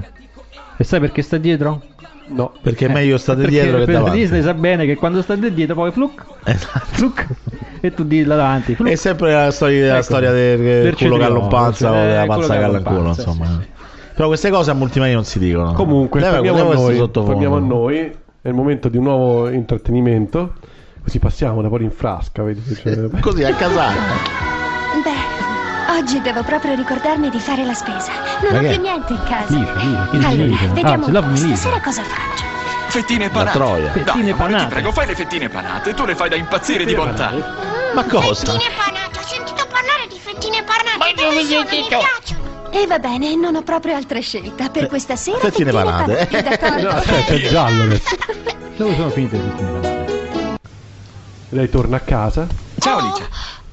E sai perché sta dietro? No, perché è meglio state dietro che davanti. Disney sa bene che quando state dietro poi fluc, e tu di là davanti. È sempre la storia del culo che all'ompanza o della panza che all'anculo, insomma. Sì. Però queste cose a Multimania non si dicono. Comunque, torniamo a noi. È il momento di un nuovo intrattenimento. Così passiamo da poi in frasca, vedi? Così a casacca. Beh, oggi devo proprio ricordarmi di fare la spesa. Non ho più niente in casa. Vediamo stasera cosa faccio. Fettine panate. Fettine panate. Ti prego, fai le fettine panate. Tu le fai da impazzire di bontà. Ma cosa? Fettine panate. Ho sentito parlare di fettine panate. Ma dove mi piacciono? E va bene, non ho proprio altra scelta. Per questa sera fettine panate. No, aspetta, è giallo adesso. Dove sono finite le fettine panate? Lei torna a casa. Ciao Licia.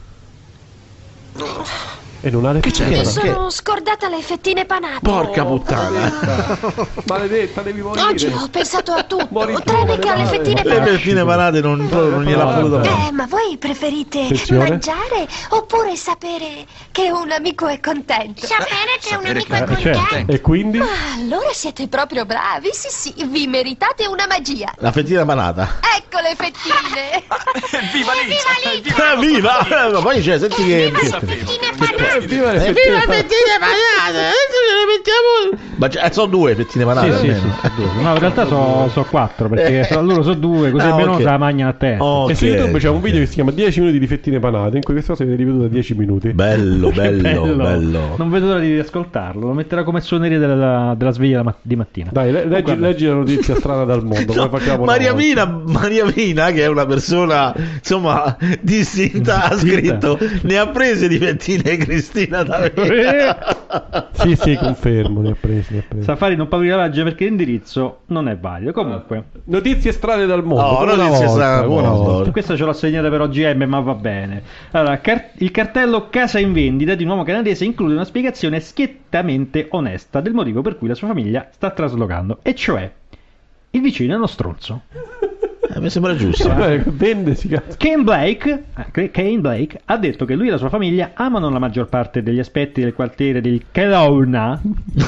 E non ha le fettine panate. Sono scordata le fettine panate. Porca puttana. Maledetta, devi morire. Oggi ho pensato a tutto, tranne che alle fettine panate. Le fettine panate non gliela voluto fare. Ma voi preferite mangiare oppure sapere che un amico è contento? Sapere che un amico è contento. E quindi? Allora siete proprio bravi. Sì, vi meritate una magia. La fettina panata. Ecco le fettine. Viva Licia. Viva. Ma poi c'è, senti che Viva le fettine panate. Ma sono due fettine panate. Sì. No, in realtà sono 4 perché loro sono 2, così almeno se la mangiano a te. E su YouTube c'è un video che si chiama 10 minuti di fettine panate, in cui questa cosa viene ripetuta 10 minuti. Bello. Non vedo l'ora di ascoltarlo. Lo metterà come suoneria della sveglia di mattina. Dai, leggi la notizia strana dal mondo. No, Maria Mina, che è una persona insomma distinta, ha scritto: ne ha prese di fettine Cristina D'Avena. Sì, confermo, ne ha presi. Safari non paga i lavaggi perché l'indirizzo non è valido. Comunque, notizie strane dal mondo. Notizie strane dal mondo. Questa ce l'ho segnata per OGM, ma va bene. Allora, il cartello Casa in vendita di un uomo canadese include una spiegazione schiettamente onesta del motivo per cui la sua famiglia sta traslocando, e cioè il vicino è uno stronzo. Mi sembra giusto. Kane Blake ha detto che lui e la sua famiglia amano la maggior parte degli aspetti del quartiere di Kelowna,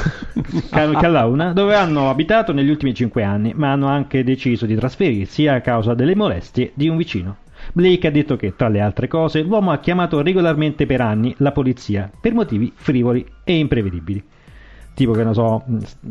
dove hanno abitato negli ultimi 5 anni, ma hanno anche deciso di trasferirsi a causa delle molestie di un vicino. Blake ha detto che, tra le altre cose, l'uomo ha chiamato regolarmente per anni la polizia per motivi frivoli e imprevedibili. Tipo, che non so,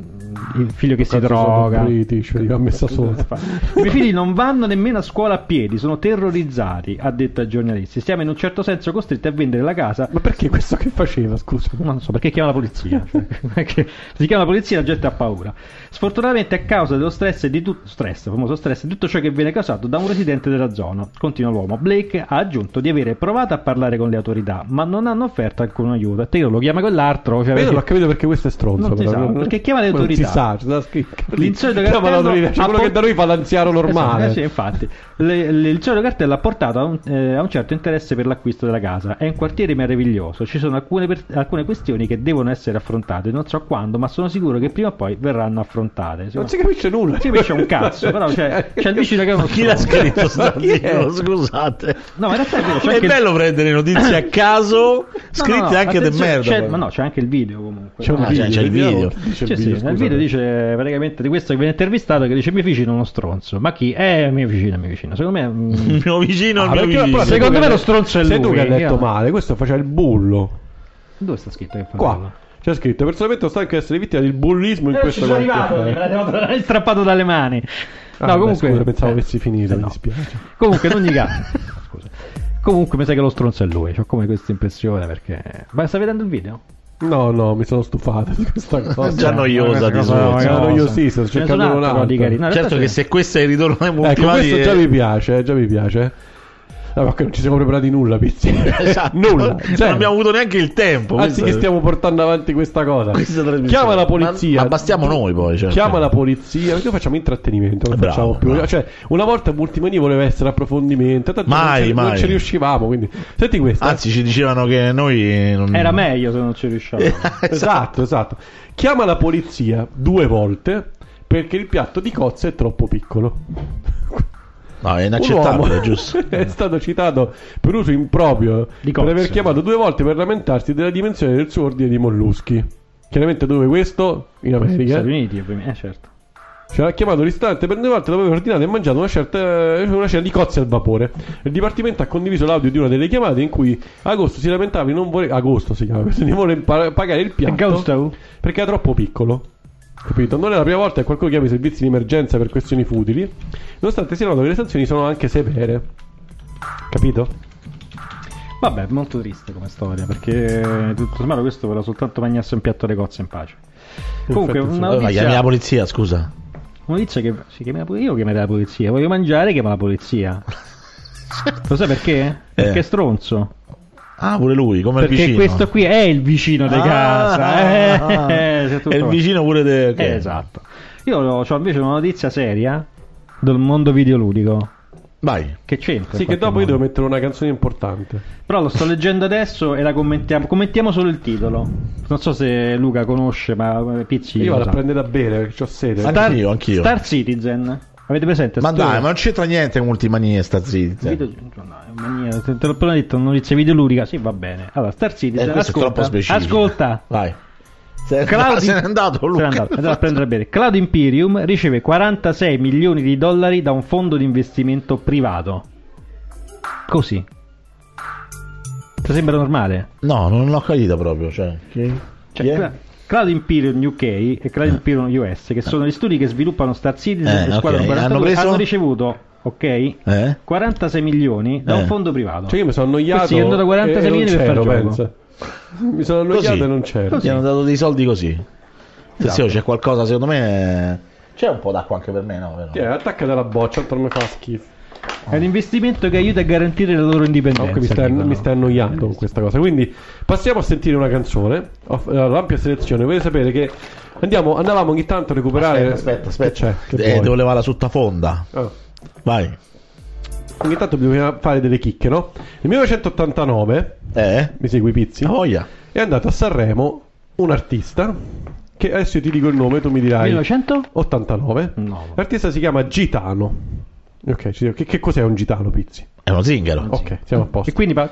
il figlio che si droga. British, l'ha messa sotto. I miei figli non vanno nemmeno a scuola a piedi, sono terrorizzati, ha detto ai giornalisti. Siamo in un certo senso costretti a vendere la casa. Ma perché questo che faceva, scusa? Non so, perché chiama la polizia. Perché si chiama la polizia e la gente ha paura. Sfortunatamente, a causa dello stress e di famoso stress, di tutto ciò che viene causato da un residente della zona, continua l'uomo. Blake ha aggiunto di avere provato a parlare con le autorità, ma non hanno offerto alcun aiuto. A te lo chiama quell'altro. Cioè, non ho capito perché questo è stronzo. Non si sa, perché chiama le autorità. Non si sa, scritto. L'insolito cartello quello che da noi fa l'anziano normale. Sì, infatti. Il solito cartello ha portato a un certo interesse per l'acquisto della casa. È un quartiere meraviglioso. Ci sono alcune questioni che devono essere affrontate. Non so quando, ma sono sicuro che prima o poi verranno affrontate. Non si capisce nulla. Non si capisce un cazzo. Però c'è il vicino che è uno chi l'ha scritto? Scusate. No, in realtà è bello prendere notizie a caso scritte anche del merda. Ma no, c'è anche il video comunque. C'è il video. Nel video dice praticamente di questo che viene intervistato, che dice: mio vicino è uno stronzo. Ma chi? Mio vicino. Secondo me mio vicino. Secondo me lo stronzo è lui. Sei tu che hai letto male. Questo faceva il bullo. Dove sta scritto che fa qua? C'è scritto: personalmente sto anche essere vittima del bullismo in questo momento. Ci sono arrivato, me l'hai strappato dalle mani. No, comunque scusa, pensavo avessi finito, mi dispiace. Comunque in ogni caso. Scusa. Comunque mi sa che lo stronzo è lui. Ho come questa impressione perché. Ma stai vedendo il video? No, mi sono stufato di questa cosa. Già noiosa di suo. Noiosissimo, sto cercando un altro. Certo che se questo è il ritorno ai Multimani, questo già mi piace. No, perché non ci siamo preparati nulla, Pizzi. Esatto. Nulla. Non abbiamo avuto neanche il tempo. Anzi, che stiamo portando avanti questa cosa. Chiama la polizia. Ma bastiamo noi poi. Certo. Chiama la polizia. Perché facciamo intrattenimento. Non facciamo più. Bravo. Cioè, una volta Multimania voleva essere approfondimento. Tanto mai. Non ci riuscivamo. Quindi, senti questa. Anzi, ci dicevano che noi. Era meglio se non ci riuscivamo. Esatto. Chiama la polizia 2 volte perché il piatto di cozze è troppo piccolo. No, è inaccettabile, giusto? È stato citato per uso improprio per aver chiamato 2 volte per lamentarsi della dimensione del suo ordine di molluschi. Chiaramente dove questo? In America. Stati Uniti, certo. Ci ha chiamato l'istante per 2 volte dopo aver ordinato e mangiato una cena di cozze al vapore. Il dipartimento ha condiviso l'audio di una delle chiamate in cui Agosto si lamentava di non voler... Agosto si chiama, di voler pagare il piatto perché era troppo piccolo. Capito? Non è la prima volta che qualcuno chiama i servizi di emergenza per questioni futili, nonostante sia noto che le sanzioni sono anche severe. Capito? Vabbè, molto triste come storia, perché tutto sommato questo voleva soltanto mangiarsi un piatto di cozze in pace. Comunque, una notizia... chiami la polizia, scusa. Una notizia che io chiamerei la polizia. Voglio mangiare, chiama la polizia. Lo sai perché? Perché è stronzo. Ah, pure lui, come il vicino. Perché questo qui è il vicino di casa. È il vicino pure di... esatto. Io ho invece una notizia seria del mondo videoludico. Vai. Che c'entra? Sì, che dopo io devo mettere una canzone importante. Però lo sto leggendo adesso e la commentiamo. Commentiamo solo il titolo. Non so se Luca conosce, ma Pizzi. Io vado a prendere da bere perché ho sete. Anch'io. Star Citizen. Avete presente? Ma dai, ma non c'entra niente con Multimania Star Citizen. Te l'ho appena detto, notizia videoludica. Sì, va bene. Allora, Star Citizen. Ascolta. Vai. Se n'è andato Luca. Se n'è andato a prendere bene. Cloud Imperium riceve 46 milioni di dollari da un fondo di investimento privato. Così. Ti sembra normale? No, non l'ho capito proprio. Cloud Imperium UK e Cloud Imperium US, che sono gli studi che sviluppano Star Citizen e Squadron 42, hanno ricevuto 46 milioni da un fondo privato. Cioè io mi sono annoiato. Sì, hanno dato 46 milioni per fare il gioco. Mi sono annoiato e non c'ero. Ti hanno dato dei soldi così. Attenzione, c'è qualcosa, secondo me. C'è un po' d'acqua anche per me, no? Attacca dalla boccia, tanto non mi fa schifo. È un investimento che aiuta a garantire la loro indipendenza. Mi stai annoiando con questa cosa. Quindi passiamo a sentire una canzone. L'ampia selezione. Volete sapere che andavamo ogni tanto a recuperare. Aspetta. Devo levare la sottafonda. Vai. Ogni tanto bisogna fare delle chicche, no? Nel 1989 mi segui Pizzi? È andato a Sanremo un artista che adesso io ti dico il nome, tu mi dirai 1989. L'artista si chiama Gitano. Ok, che cos'è un gitano, Pizzi? È uno zingaro. Ok, siamo a posto. E quindi per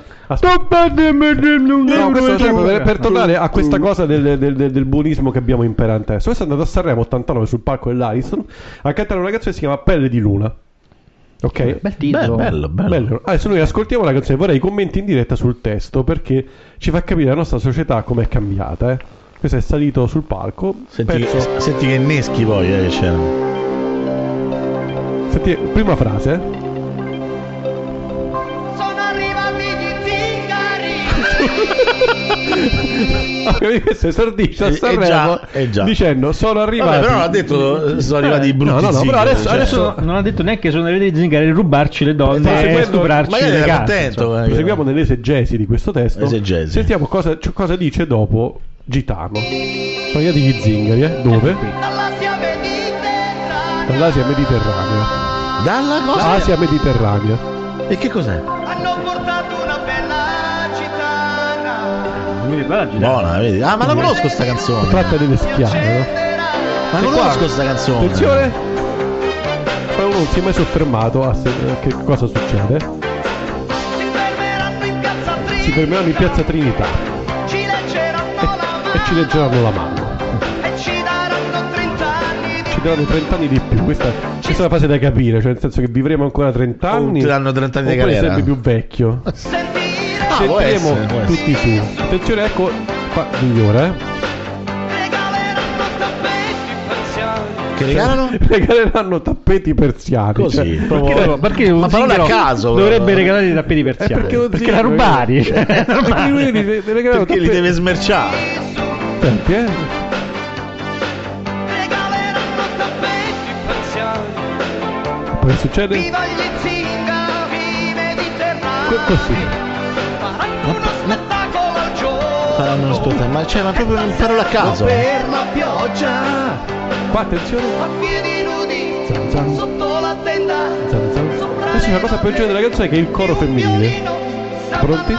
tornare a questa cosa del buonismo che abbiamo imparato adesso. Questo è andato a Sanremo 89 sul palco dell'Ariston a cantare una canzone che si chiama Pelle di Luna. Ok? Bel titolo. Bello. Adesso noi ascoltiamo la canzone. Vorrei commenti in diretta sul testo perché ci fa capire la nostra società com'è cambiata. Questo è salito sul palco. Senti che inneschi poi che c'era. Senti, prima frase. Sono arrivati gli zingari. Questo esordisce a Sanremo dicendo sono arrivati. Vabbè, però non ha detto sono arrivati i brutti zingari. Però adesso non ha detto neanche sono arrivati i zingari a rubarci le donne e stuprarci le case. Proseguiamo nell'esegesi di questo testo. Sentiamo cosa dice dopo Gitano. Sono arrivati gli zingari, dove? Dall'Asia Mediterranea. Dalla cosa? Asia Mediterranea. E che cos'è? Hanno portato una bella gitana. Buona, vedi? Ah, ma la conosco sta canzone. Tratta delle schiave, no? Ma conosco sta canzone. Attenzione. Poi uno non si è mai soffermato a che cosa succede. Si fermeranno in piazza Trinità. E ci leggeranno la mano. Ci daranno 30 anni di più. Questa è la fase da capire, cioè nel senso che vivremo ancora 30 anni. Ti danno 30 anni di carriera. carriera. Sempre più vecchio. Sentiremo tutti su. Attenzione, ecco qua, signore. Che regalano? Regaleranno tappeti persiani. Così. Cioè, perché ma parole a caso dovrebbe regalare i tappeti persiani? Perché la rubati. Perché li deve smerciare. Senti, Poi succede? Così. Faranno uno spettacolo. Ma c'è proprio un parole a caso. Per la pioggia. Qua attenzione. Zan zan. Sotto la tenda. Zan zan. Adesso la cosa peggiore della canzone è che è il coro femminile. Pronti?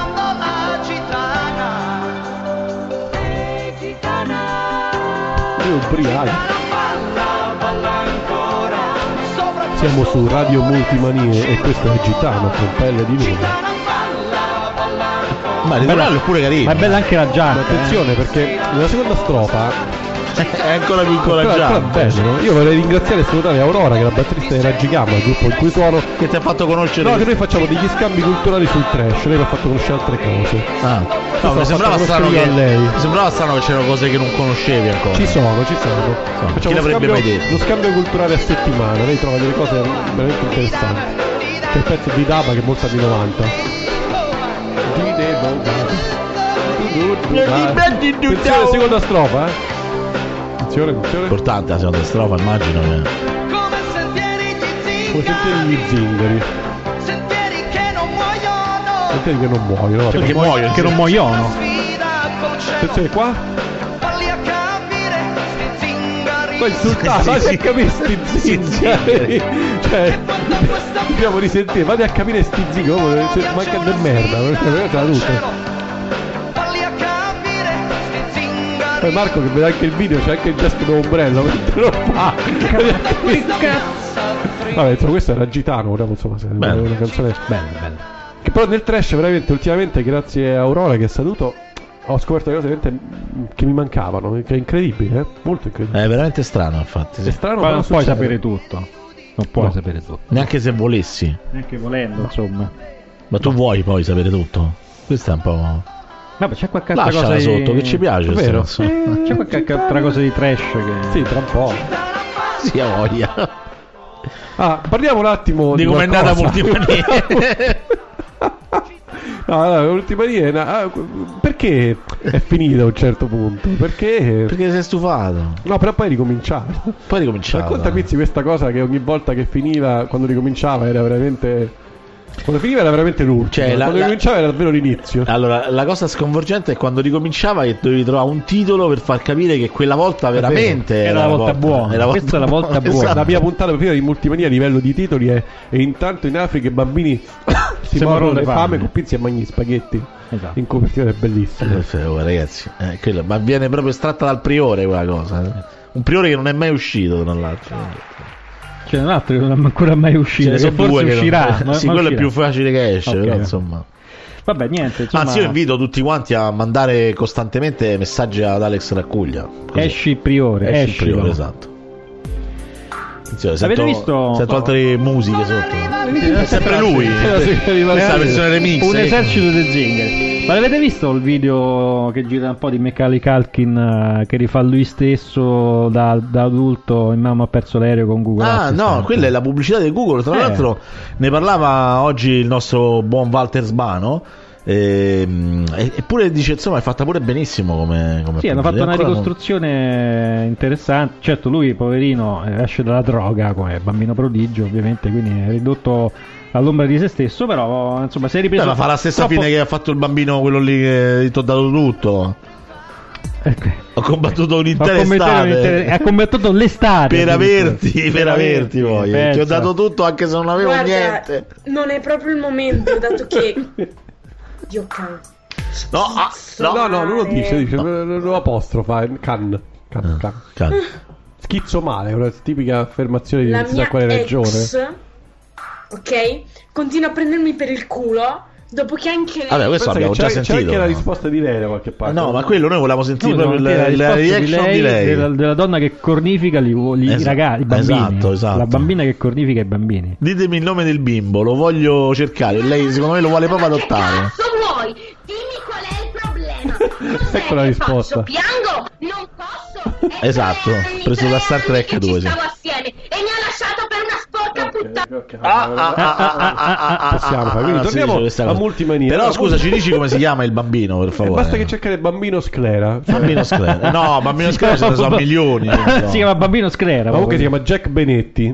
Io ubriaco. Siamo su Radio Multimanie e questo è Gitano con Pelle di Luna. Ma il ritornello è pure carino. Ma è bella anche la giacca. Attenzione, perché nella seconda strofa è ancora più incoraggiante. No? Io vorrei ringraziare e salutare Aurora, che è la batterista di Ragicam, il gruppo in cui suono, che ti ha fatto conoscere. No, che noi facciamo degli scambi culturali sul trash, lei mi ha fatto conoscere altre cose. No, mi sembrava strano che c'erano cose che non conoscevi ancora. Ci sono. Chi l'avrebbe mai detto? Lo scambio culturale a settimana, lei trova delle cose veramente interessanti. C'è il pezzo di Daba che è molto anni 90. Attenzione, seconda strofa, Attenzione. Importante la seconda strofa, immagino che. Come sentieri gli zingari. Sentieri che non muoiono. Sentieri che non muoiono. Perché muoiono? Che non muoiono. Attenzione qua. Ma insultato, vadi a capire sti zingari. Cioè, dobbiamo risentire, vadi a capire sti zingari. Manca del merda, perché la luce. Poi Marco, che vede anche il video, c'è anche il gesto d'ombrello mentre lo fa. Vabbè, insomma, questo era Gitano, insomma, una canzone bella. Che però nel trash veramente ultimamente, grazie a Aurora che saluto, ho scoperto delle cose veramente che mi mancavano, che è incredibile, molto incredibile. È veramente strano, infatti. È strano, ma non puoi sapere tutto. Non puoi sapere tutto. Neanche se volessi. Neanche volendo, insomma. Ma tu vuoi poi sapere tutto? Questo è un po'. Vabbè, c'è qualche altra cosa di... sotto che ci piace, vero? C'è qualche altra cosa di trash che... Sì, tra un po'. Sì, ha voglia. Parliamo un attimo di come è andata Multimania. No, allora, Multimania perché è finita a un certo punto? Perché sei stufato. No, però poi è ricominciato. Racconta Pizzi questa cosa che ogni volta che finiva, quando ricominciava era veramente... Quando finiva era veramente l'ultimo, cioè, quando ricominciava era davvero l'inizio. Allora, la cosa sconvolgente è quando ricominciava e dovevi trovare un titolo per far capire che quella volta veramente era la volta buona. Questa è la volta buona. Esatto. La mia puntata preferita di Multimania a livello di titoli è "E intanto in Africa i bambini si morono di fame con Pizzi e mangi spaghetti". Esatto. In copertina è bellissimo. Ragazzi, ma viene proprio estratta dal priore quella cosa. Un priore che non è mai uscito, tra l'altro. C'è un altro che non è ancora mai uscito, che forse uscirà. Sì, quello è più facile che esce, okay. Però, insomma. Vabbè, niente. Insomma... Anzi, io invito tutti quanti a mandare costantemente messaggi ad Alex Raccuglia. Così. Esci priore, esatto. Avete visto? Sento altre musiche sotto. È sempre lui. Questa versione remix. Un esercito di zingari. Ma l'avete visto il video che gira un po' di Macaulay Culkin che rifà lui stesso da adulto in Mamma ha perso l'aereo con Google Assistant? No, quella è la pubblicità di Google. Tra l'altro ne parlava oggi il nostro buon Walter Sbano. Eppure dice, insomma, è fatta pure benissimo come sì, hanno fatto una ricostruzione interessante. Certo, lui poverino esce dalla droga come bambino prodigio, ovviamente, quindi è ridotto all'ombra di se stesso, però insomma si è ripreso. Ma fa la stessa fine che ha fatto il bambino, quello lì che ti ho dato tutto. Ho combattuto un'intera estate. Ha combattuto l'estate per averti poi. Ti ho dato tutto anche se non avevo niente. Non è proprio il momento, dato che Dio can. No, non lo dice, lo apostrofa. Can. Schizzo male, è una tipica affermazione di non si sa quale regione. Ok? Continua a prendermi per il culo. Dopo che anche lei... Vabbè, questo abbiamo già sentito. C'è anche la risposta di lei da qualche parte. No, ma quello noi volevamo sentire proprio la reaction di lei. Della donna che cornifica i ragazzi, i bambini. Esatto. La bambina che cornifica i bambini. Ditemi il nome del bimbo, lo voglio cercare. Lei secondo me lo vuole proprio adottare. Che cazzo vuoi? Dimmi qual è il problema. Ecco la risposta. Piango? Non posso. Esatto, preso da Star Trek 2. Stavo assieme e mi ha lasciato per una sporca puttana. Possiamo fare. Quindi torniamo a Multimania. Però scusa, ci dici come si chiama il bambino, per favore? Basta che cercare Bambino Sclera. Bambino Sclera. No, Bambino Sclera ce ne sono milioni. Si chiama Bambino Sclera. Comunque si chiama Jack Benetti.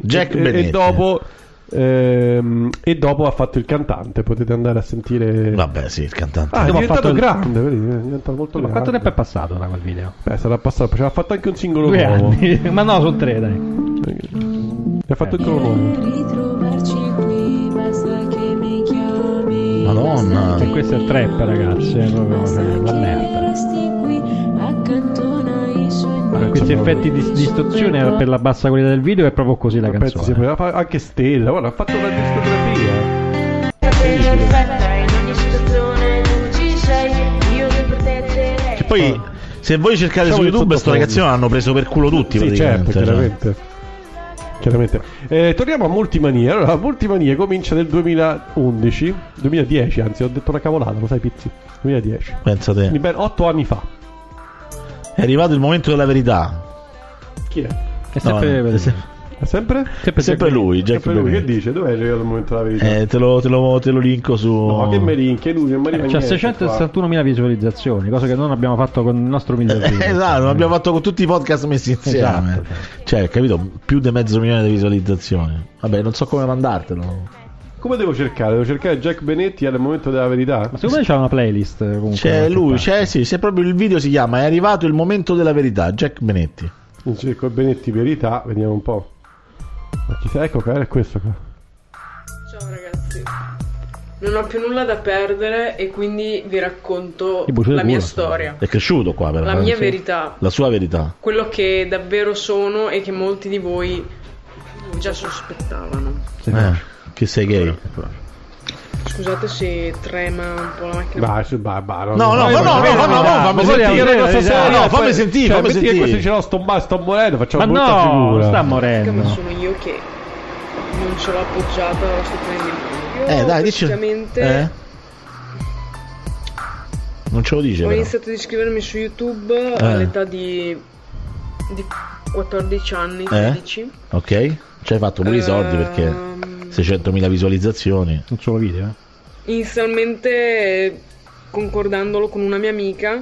E dopo ha fatto il cantante. Potete andare a sentire. Vabbè, sì, il cantante. È diventato grande. È diventato molto grande. Quanto tempo è passato da quel video? Sarà passato. Ci ha fatto anche un singolo 2 nuovo. anni. Ma no, sono 3, dai. Ha fatto anche uno nuovo. Madonna. E questo è trap, ragazzi. È proprio la merda. Questi effetti di distorsione per la bassa qualità del video è proprio così la canzone. Anche Stella, guarda, ha fatto una discografia. Perfetta in ogni situazione, tu ci sei. Poi se voi cercate su YouTube sto ragazzino l'hanno preso per culo tutti, sì, praticamente. Certo, chiaramente. Torniamo a Multimania. Allora, Multimania comincia nel 2010, anzi, ho detto una cavolata, lo sai, Pizzi? 2010. Pensa te. Quindi ben 8 anni fa. È arrivato il momento della verità. Chi è? È sempre Sempre lui, Jack Benetti. Che dice? Dov'è arrivato il momento della verità? Te lo linko su. No, che mi linki? Lui non mi arriva c'ha niente, 661.000 visualizzazioni, cosa che non abbiamo fatto con il nostro miliardino. Esatto, non abbiamo fatto con tutti i podcast messi insieme. Esatto. Cioè, capito? Più di 500.000 di visualizzazioni. Vabbè, non so come mandartelo. Come devo cercare? Devo cercare Jack Benetti al momento della verità? Ma secondo me c'è una playlist comunque. C'è lui, sì, se proprio il video si chiama È arrivato il momento della verità, Jack Benetti. Cerco Benetti verità, vediamo un po'. Ma chi sei? Ecco che è questo qua. Ciao ragazzi. Non ho più nulla da perdere e quindi vi racconto la mia storia. È cresciuto qua però. La mia verità. La sua verità. Quello che davvero sono e che molti di voi già sospettavano. Che sei gay. Scusate se trema un po' la macchina. Fammi sentire. Questo dice no, sto morendo, facciamo ma brutta figura. Sta morendo. Ma sono io che non ce l'ho appoggiata, la sto prendendo. Dai, dici. Non ce lo dice. Ho però. iniziato ad iscrivermi su YouTube all'età di 14 anni, 13. Ok. Ci hai fatto pure i soldi perché 600.000 visualizzazioni. Un solo video. Inizialmente concordandolo con una mia amica,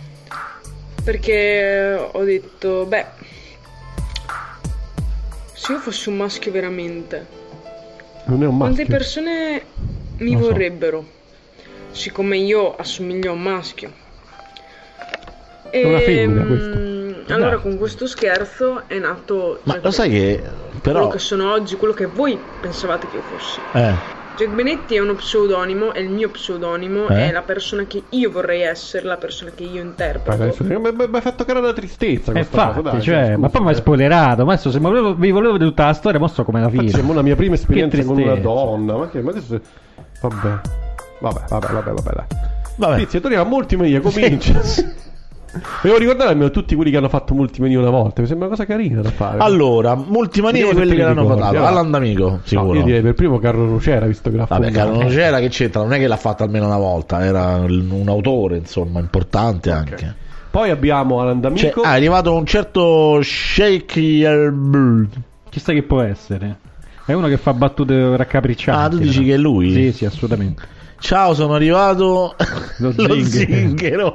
perché ho detto, beh, se io fossi un maschio veramente, non è un maschio. quante persone mi vorrebbero? Siccome io assomiglio a un maschio. È una femmina questo. Allora con questo scherzo è nato Ma lo sai che però quello che sono oggi, quello che voi pensavate che io fossi. Jack Benetti è uno pseudonimo, è il mio pseudonimo, è la persona che io vorrei essere, la persona che io interpreto. Mi hai fatto cara la tristezza. Infatti, dai, cioè, ma poi mi hai spoilerato. Ma adesso se vi volevo vedere tutta la storia, mostro come la fine. Sembra la mia prima esperienza con una donna. Ma adesso. Vabbè, dai. Tizio, torniamo a Multimania, comincia. Devo ricordare almeno tutti quelli che hanno fatto Multimania una volta. Mi sembra una cosa carina da fare. Allora, Multimania è quelli che l'hanno votato. Alan D'Amico, sicuro. Io direi per primo Carlo Nocera, visto che l'ha fatto. Vabbè, Carlo Nocera che c'entra? Non è che l'ha fatta almeno una volta, era un autore, insomma, importante anche. Poi abbiamo Alan D'Amico. È arrivato un certo Sheikh Yelbul. Chissà che può essere. È uno che fa battute raccapriccianti. Tu dici che è lui? Sì, assolutamente. Ciao, sono arrivato lo zingaro.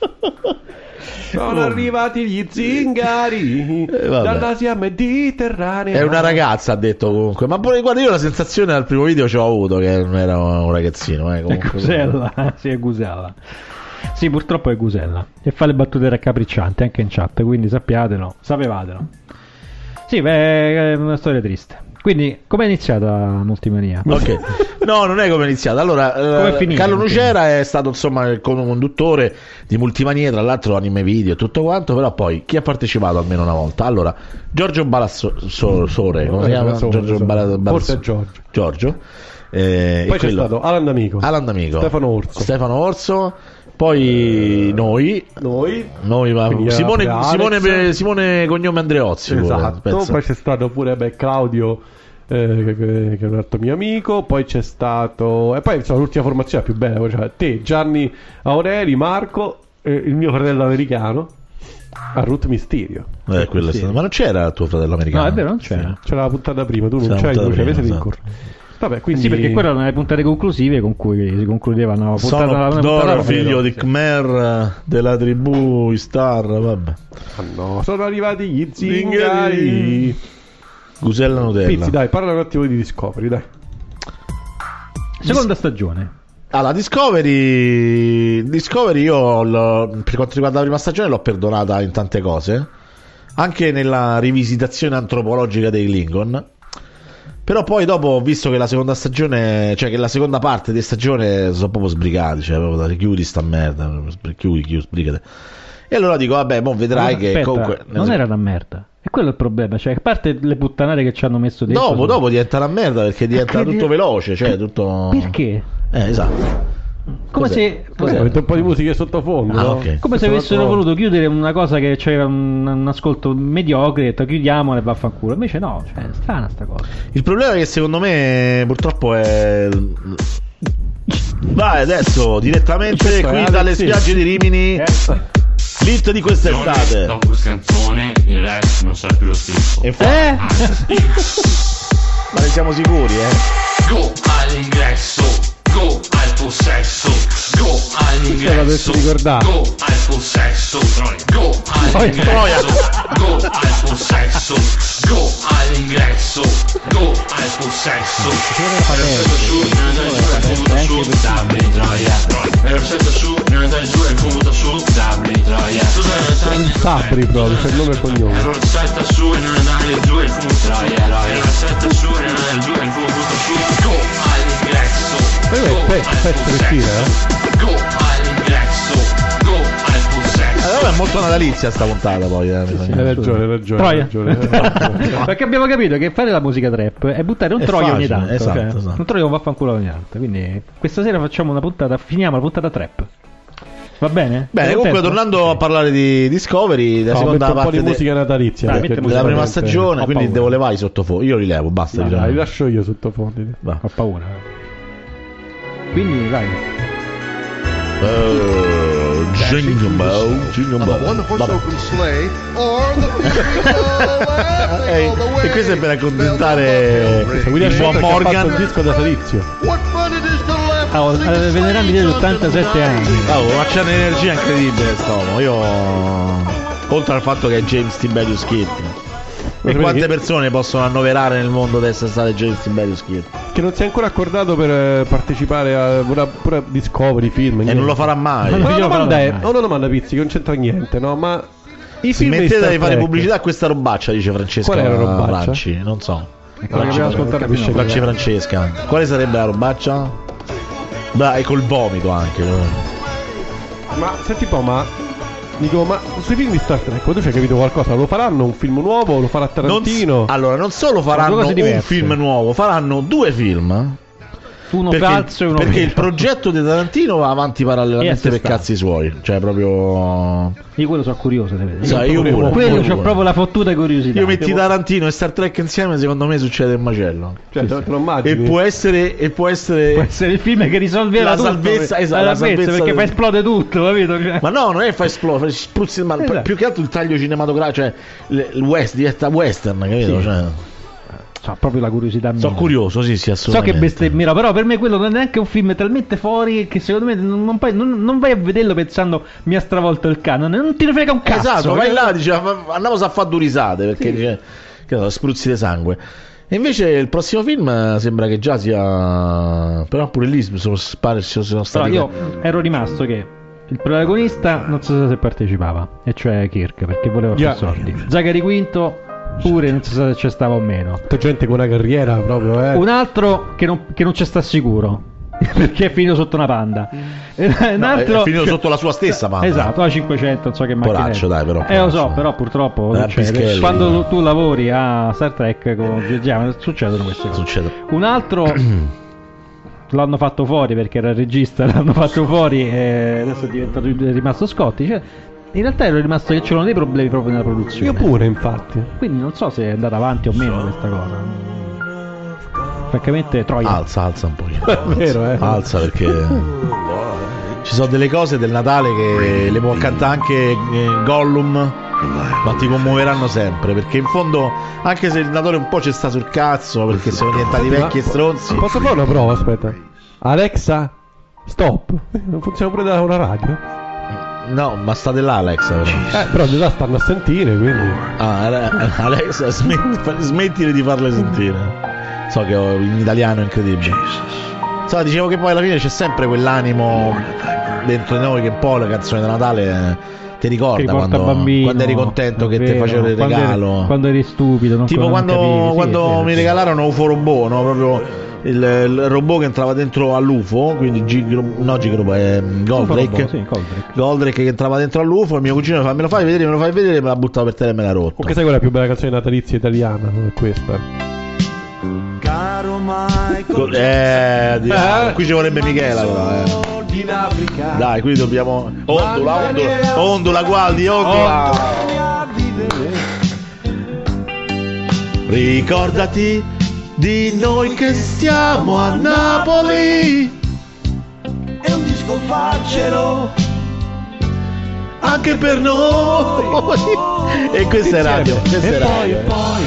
Sono arrivati gli zingari dall'Asia mediterranea. È una ragazza, ha detto comunque. Ma poi guarda, io la sensazione dal primo video ce l'ho avuto che non era un ragazzino. È Gusella. Sì, è Gusella. Sì, purtroppo è Gusella. E fa le battute raccapriccianti anche in chat, quindi sappiatelo, sapevatelo. Sì, beh, è una storia triste. Quindi, com'è iniziata Multimania? Ok, no, non è come è iniziata. Allora, Carlo Nocera è stato insomma il conduttore di Multimania, tra l'altro anime video e tutto quanto. Però poi chi ha partecipato almeno una volta? Allora, Giorgio Balassore, come si chiama? Forse è Giorgio. Poi c'è stato Alan D'Amico, Stefano Orso. Poi noi Simone cognome Andreozzi. Esatto. Poi c'è stato pure Claudio, che è un altro mio amico. Poi c'è stato, e poi insomma, l'ultima formazione più bella, cioè te, Gianni Aureli, Marco, il mio fratello americano, a Ruth Mysterio. Ma non c'era tuo fratello americano? No, è vero, non c'era. C'era la puntata prima, tu non c'hai, tu c'avete Vabbè, quindi... Sì, perché quelle erano le puntate conclusive con cui si concludevano. Sono figlio di Khmer della tribù Star. Vabbè. No, sono arrivati gli zingari. Gusella Nutella. Pizzi, dai, parla un attimo di Discovery, dai. Seconda stagione. Allora, Discovery io per quanto riguarda la prima stagione l'ho perdonata in tante cose, anche nella rivisitazione antropologica dei Klingon. Però poi dopo ho visto che la seconda stagione, cioè che la seconda parte di stagione sono proprio sbrigati, cioè proprio chiudi sta merda, chiudi, sbrigate. E allora dico, vabbè, mo vedrai che aspetta, comunque non era una merda. E quello è il problema, cioè a parte le puttanate che ci hanno messo dentro. Dopo diventa una merda perché diventa tutto veloce, cioè tutto. Perché? Esatto. Come se avete un po' di musica sottofondo, no? Okay. Come se avessero voluto chiudere una cosa che c'era un ascolto mediocre, detto chiudiamola e vaffanculo. Invece no, cioè, è strana sta cosa. Il problema è che secondo me purtroppo è... Vai adesso direttamente qui dalle spiagge di Rimini, l'hit di quest'estate. Dopo questa canzone il resto non sarà più lo stesso. Ma ne siamo sicuri, Go all'ingresso, go al possesso, go all'ingresso, go al possesso, go all'ingresso, go al possesso, go all'ingresso, go al possesso. Fabri proprio, c'è il nome e il cognome. Salta su e non andare giù e il fumo troia. Salta su e non andare giù e il fumo butta su. Go all'ingresso. Go all'ingresso. Go al possesso. Allora è molto natalizia sta puntata poi. Hai ragione. Perché abbiamo capito che fare la musica trap è buttare un troio ogni tanto. Esatto. Un troio va a fanculo ogni tanto. Quindi questa sera facciamo una puntata, finiamo la puntata trap. Va bene? Bene, comunque tornando a parlare di Discovery, la seconda un parte po' di musica natalizia della prima stagione, quindi devo levare i sottofondi. Io li levo, basta. Li lascio io sottofondi. Ho paura. Quindi vai. Jingle Bell. E questo è per accontentare il buon Morgan. Il disco natalizio. Venerandi degli 87 anni. Ma c'è un'energia incredibile quest'uomo. Io, oltre al fatto che è James Tiberius Kirk, e quante persone possono annoverare nel mondo di essere state James Tiberius Kirk? Che non si è ancora accordato per partecipare a pure Discovery film. E non lo farà mai. Ma la domanda è: una domanda pizzi, che non c'entra niente, no? Ma i film smettete di fare pubblicità a questa robaccia, dice Francesca. Qual è la robaccia? Franci, non so. Francesca. Quale sarebbe la robaccia? Beh, e col vomito anche. Ma senti un po', ma sui film di Star Trek tu ci hai capito qualcosa? Lo faranno un film nuovo? Lo farà Tarantino? Non solo faranno un film nuovo, faranno due film. Uno falso e uno perché vero. Il progetto di Tarantino va avanti parallelamente per cazzi suoi. Cioè proprio. Io quello sono curioso di vedere. Quello c'ho proprio la fottuta curiosità. Io metti Tarantino e Star Trek insieme, secondo me succede il macello. Cioè, te lo immagini? E può essere il film che risolve la salvezza, esatto, la salvezza perché fa esplode tutto, capito? Ma no, non è fa esplodere, spruzzi, ma più che altro il taglio cinematografico, cioè il west diventa western, capito? Sì. Cioè c'ho proprio la curiosità. Sono curioso, sì, assolutamente. So che bestemmierò, però per me quello non è neanche un film talmente fuori che secondo me non vai a vederlo pensando mi ha stravolto il canone, non ti ne frega un cazzo. Esatto, vai là, dice andiamo a fare due risate perché dice che no, spruzzi di sangue. E invece il prossimo film sembra che già sia, però pure lì sono stati. Però io ero rimasto che il protagonista non so se partecipava, e cioè Kirk, perché voleva più soldi. Zachary Quinto pure non so se c'è stava o meno. Gente con una carriera proprio, Un altro che non c'è sta sicuro perché è finito sotto una Panda. Un altro è finito sotto la sua stessa Panda. Esatto, la 500, non so che macchina. Poraccio, dai, però. Lo so, però purtroppo succede. Quando tu lavori a Star Trek con GG succedono queste cose. Un altro l'hanno fatto fuori perché era il regista, l'hanno fatto fuori e adesso è rimasto Scotti. Cioè, in realtà ero rimasto che c'erano dei problemi proprio nella produzione. Io pure, infatti. Quindi non so se è andata avanti o meno questa cosa. Francamente, Troia. Alza un po'. È vero, Alza perché ci sono delle cose del Natale che le può cantare anche Gollum, ma ti commuoveranno sempre. Perché in fondo, anche se il Natale un po' ci sta sul cazzo, perché sono diventati vecchi e stronzi. Posso fare una prova? Aspetta. Alexa, stop. Non funziona pure da una radio? No, ma state là, Alexa. Però di là stanno a sentire, quindi. Alexa, smettile di farle sentire. So che in italiano è incredibile. Dicevo che poi alla fine c'è sempre quell'animo dentro di noi che un po' la canzone di Natale ti ricorda quando eri contento che ti facevano il regalo. Quando eri stupido. Tipo quando mi regalarono UFO Robot, no? Proprio il robot che entrava dentro all'UFO, quindi Goldrake che entrava dentro all'UFO, e il mio cugino fa me lo fai vedere, me la buttava per terra e me l'ha rotto. Che sai quella più bella canzone natalizia italiana? È questa. Qui ci vorrebbe Michela però, in Africa. Dai, qui dobbiamo. Ondula, guardi, ondula. Ricordati di noi che stiamo a Napoli. È un disco faccelo anche per noi. E questa è radio. Questa è radio. Poi.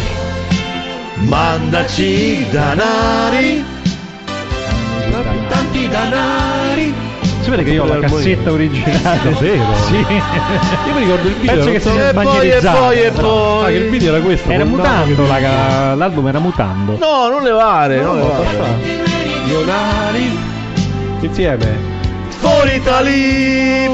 Mandaci danari. tanti danari. Si vede che io ho la cassetta originale. Vero? Sì. Io mi ricordo il video. Penso che sia bagnerizzato. E poi. Che il video era questo. Era mutando, l'album era mutando. No, non levare. Milionari. Insieme. Fuori Italy.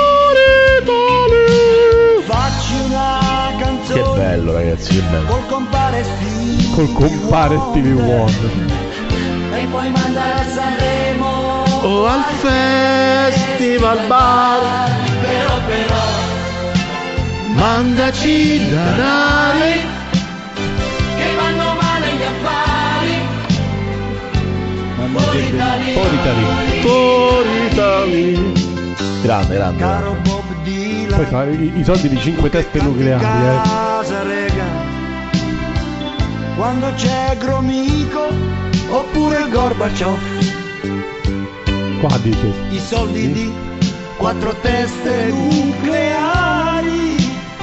Facci una canzone. Che bello, ragazzi, che bello. Col compare Stevie Wonder. E poi mandare a Sanremo. O al Festival Bar. Però mandaci danari che vanno male gli affari. Fuori Italy. Grande. Caro Bob Dylan. Poi i soldi di 5 teste nucleari, Casa, rega. Quando c'è Gromyko oppure Gorbaciov. Qua dice. I soldi di 4 teste nucleari.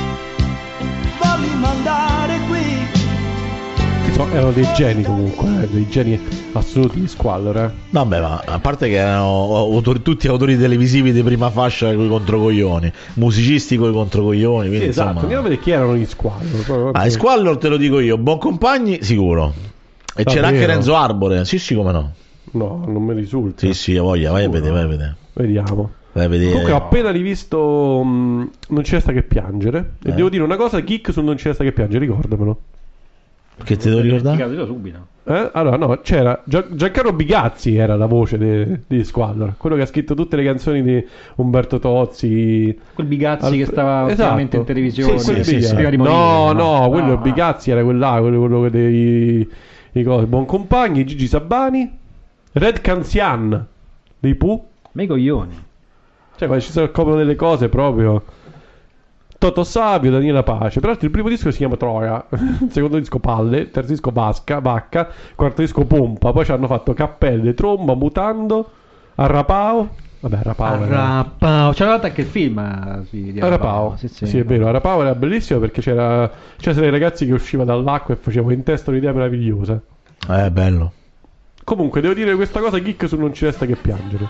Falli mandare qui. Erano dei geni comunque, dei geni assoluti di Squallor. Vabbè, ma a parte che erano tutti autori televisivi di prima fascia coi controcoglioni, musicisti coi controcoglioni. Sì, esatto, insomma. andiamo a vedere chi erano gli Squallor. I Squallor te lo dico io, Boncompagni sicuro. E c'era anche Renzo Arbore, sì, come no? No, non mi risulta. Sì, voglia, vai a vedere. Vediamo. Vai a vedere. Comunque ho appena rivisto Non ci resta che piangere. E devo dire una cosa, geek su Non ci resta che piangere, ricordamelo. Che ti devo ricordare? Subito. Allora, no, c'era Giancarlo Bigazzi, era la voce di Squallor, quello che ha scritto tutte le canzoni di Umberto Tozzi. Quel Bigazzi che stava ultimamente in televisione. Sì. Prima di morire, no, quello Bigazzi era quello dei cose. Boncompagni, Gigi Sabani, Red Canzian dei Pooh. Ma i coglioni. Cioè, quando ci scoprono delle cose proprio. Toto Savio, Daniela Pace. Peraltro il primo disco si chiama Troia, il secondo disco Palle, il terzo disco Vacca, quarto disco Pompa, poi ci hanno fatto Cappelle, Tromba, Mutando, Arrapao. Vabbè, Arrapao. C'era anche il film di Arrapao. Sì, è vero, Arrapao era bellissimo perché c'era dei ragazzi che usciva dall'acqua e facevano in testa un'idea meravigliosa. Bello. Comunque, devo dire questa cosa, geek su Non ci resta che piangere.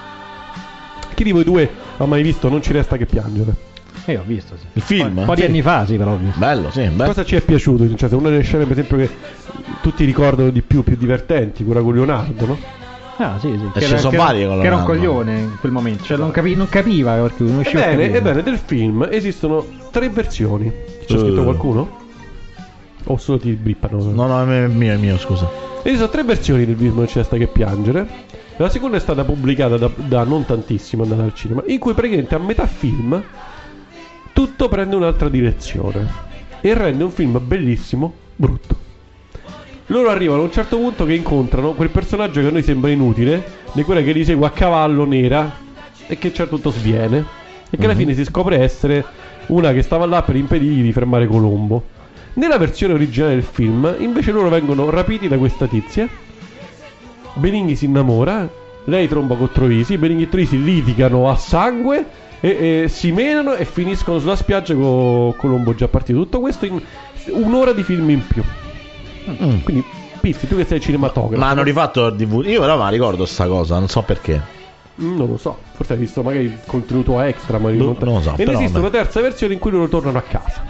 Chi di voi due ha mai visto Non ci resta che piangere? Io ho visto, sì. Il film? Un po' di anni fa, sì, però ho visto. Bello, sì. Cosa ci è piaciuto? Cioè, una delle scene, per esempio, che tutti ricordano di più divertenti, quella con Leonardo, no? Ah, sì. Che sono varie con che era un coglione in quel momento. Cioè, non capiva perché non usciva. Ebbene, del film esistono 3 versioni. C'è scritto qualcuno? O solo ti brippano? No, è mio, scusa. Esistono 3 versioni del film Non c'è sta che piangere. La seconda è stata pubblicata da non tantissimo, andata al cinema, in cui praticamente a metà film tutto prende un'altra direzione e rende un film bellissimo brutto. Loro arrivano a un certo punto che incontrano quel personaggio che a noi sembra inutile, di quella che li segue a cavallo, nera, e che a un certo punto sviene e che alla fine si scopre essere una che stava là per impedirgli di fermare Colombo. Nella versione originale del film invece loro vengono rapiti da questa tizia. Benigni si innamora, lei tromba con Troisi, Benigni e Troisi litigano a sangue e si menano e finiscono sulla spiaggia con Colombo già partito. Tutto questo in un'ora di film in più. Quindi Pizzi, tu che sei cinematografo, ma hanno rifatto il DVD. Io però me ricordo sta cosa, non so perché. Non lo so, forse hai visto magari il contenuto extra, ma non lo so. E ne esiste una terza versione in cui loro tornano a casa.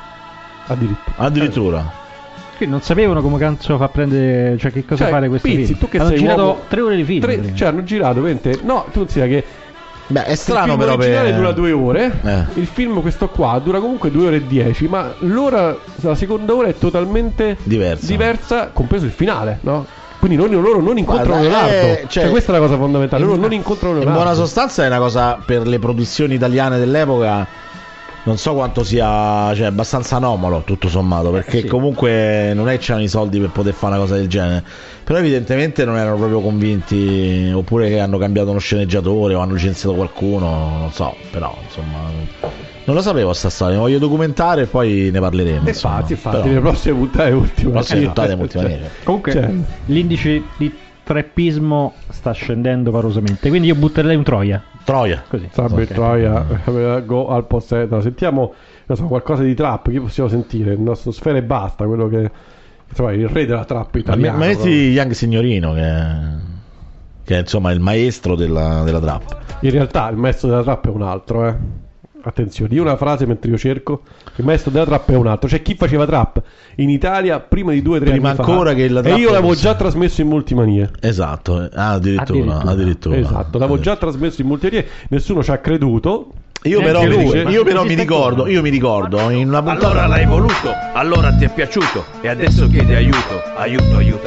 Addirittura. Quindi non sapevano come cazzo fa prendere, cioè che cosa fare questo Pizzi, film. Tu che hanno sei girato uomo, 3 ore di film. Cioè hanno girato 20. No, tu considera che beh, è strano, il film però originale dura 2 ore. Il film questo qua dura comunque 2 ore e 10. Ma la seconda ora è totalmente diversa, compreso il finale, no? Quindi loro non incontrano Leonardo. Cioè questa è la cosa fondamentale. Loro non incontrano Leonardo. In buona sostanza è una cosa per le produzioni italiane dell'epoca non so quanto sia, cioè abbastanza anomalo tutto sommato, perché comunque non è che c'erano i soldi per poter fare una cosa del genere, però evidentemente non erano proprio convinti, oppure che hanno cambiato uno sceneggiatore o hanno licenziato qualcuno, non so, però insomma non lo sapevo sta storia, mi voglio documentare e poi ne parleremo. Infatti, le prossime puntate ultima. Comunque l'indice di trappismo sta scendendo parosamente, quindi io butterei un Troia. Così. Sarebbe Troia, go al posto. Sentiamo qualcosa di trap, che possiamo sentire? Il nostro Sfera e Basta, quello che insomma, il re della trap italiana. Ma metti Young Signorino che è insomma il maestro della trap. In realtà il maestro della trap è un altro, Attenzione, io una frase mentre io cerco. Il maestro della trap è un altro. C'è chi faceva trap in Italia prima di 2-3 anni ancora fa, che la trap, e io l'avevo già trasmesso in Multimanie. Esatto, addirittura. Esatto, l'avevo già trasmesso in Multimanie. Nessuno ci ha creduto. Io però mi ricordo in una puntata. Allora l'hai voluto, allora ti è piaciuto e adesso chiedi aiuto. Aiuto.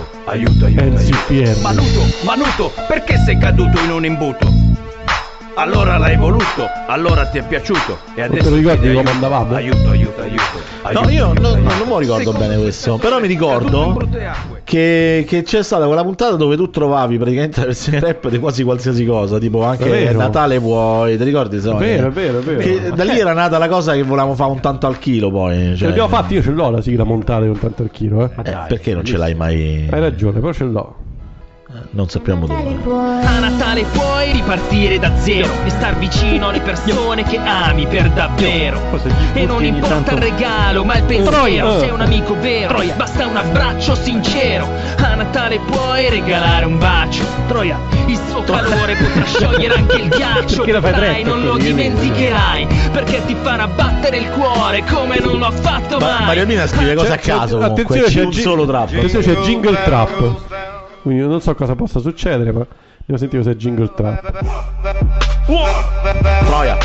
Manuto, perché sei caduto in un imbuto? Allora l'hai voluto, allora ti è piaciuto e adesso ti ricordi come andavamo? Aiuto. No, io non me lo ricordo bene questo, però mi ricordo che c'è stata quella puntata dove tu trovavi praticamente la versione rap di quasi qualsiasi cosa, tipo anche Natale vuoi, ti ricordi? È vero. Che da lì era nata la cosa che volevamo fare un tanto al chilo poi. Ce l'abbiamo fatti, io ce l'ho la sigla montata un tanto al chilo. Perché non ce l'hai mai? Hai ragione, però ce l'ho. Non sappiamo dove. A Natale puoi ripartire da zero e star vicino alle persone che ami per davvero. E non importa il regalo, ma il pensiero. Sei un amico vero, basta un abbraccio sincero. A Natale puoi regalare un bacio. Troia, il suo calore potrà sciogliere anche il ghiaccio. Dai, non lo dimenticherai, perché ti farà battere il cuore come non l'ho fatto mai. Mario Mina scrive cose a caso. Attenzione, c'è un solo trap. Attenzione, c'è jingle trap. Quindi non so cosa possa succedere, ma devo sentire cos'è jingle trap. Troia.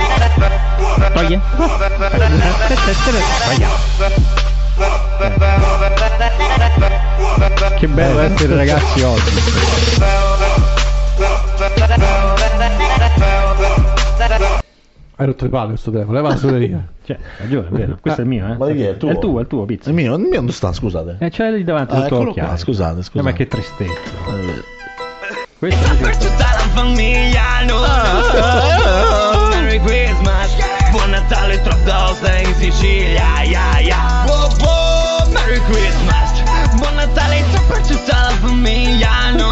Che bello essere ragazzi oggi. Hai rotto le palle questo telefono, leva la suoneria. Cioè, ragione, è vero. Questo è il mio, Ma di chi è? È il tuo, Pizza. Il mio non sta, scusate. C'è lì davanti tutto occhiato. Scusate. Ma che tristezza. Questo è per tutta la famiglia, Merry Christmas, buon Natale, Trap House in Sicilia, Merry Christmas, buon Natale per tutta la famiglia,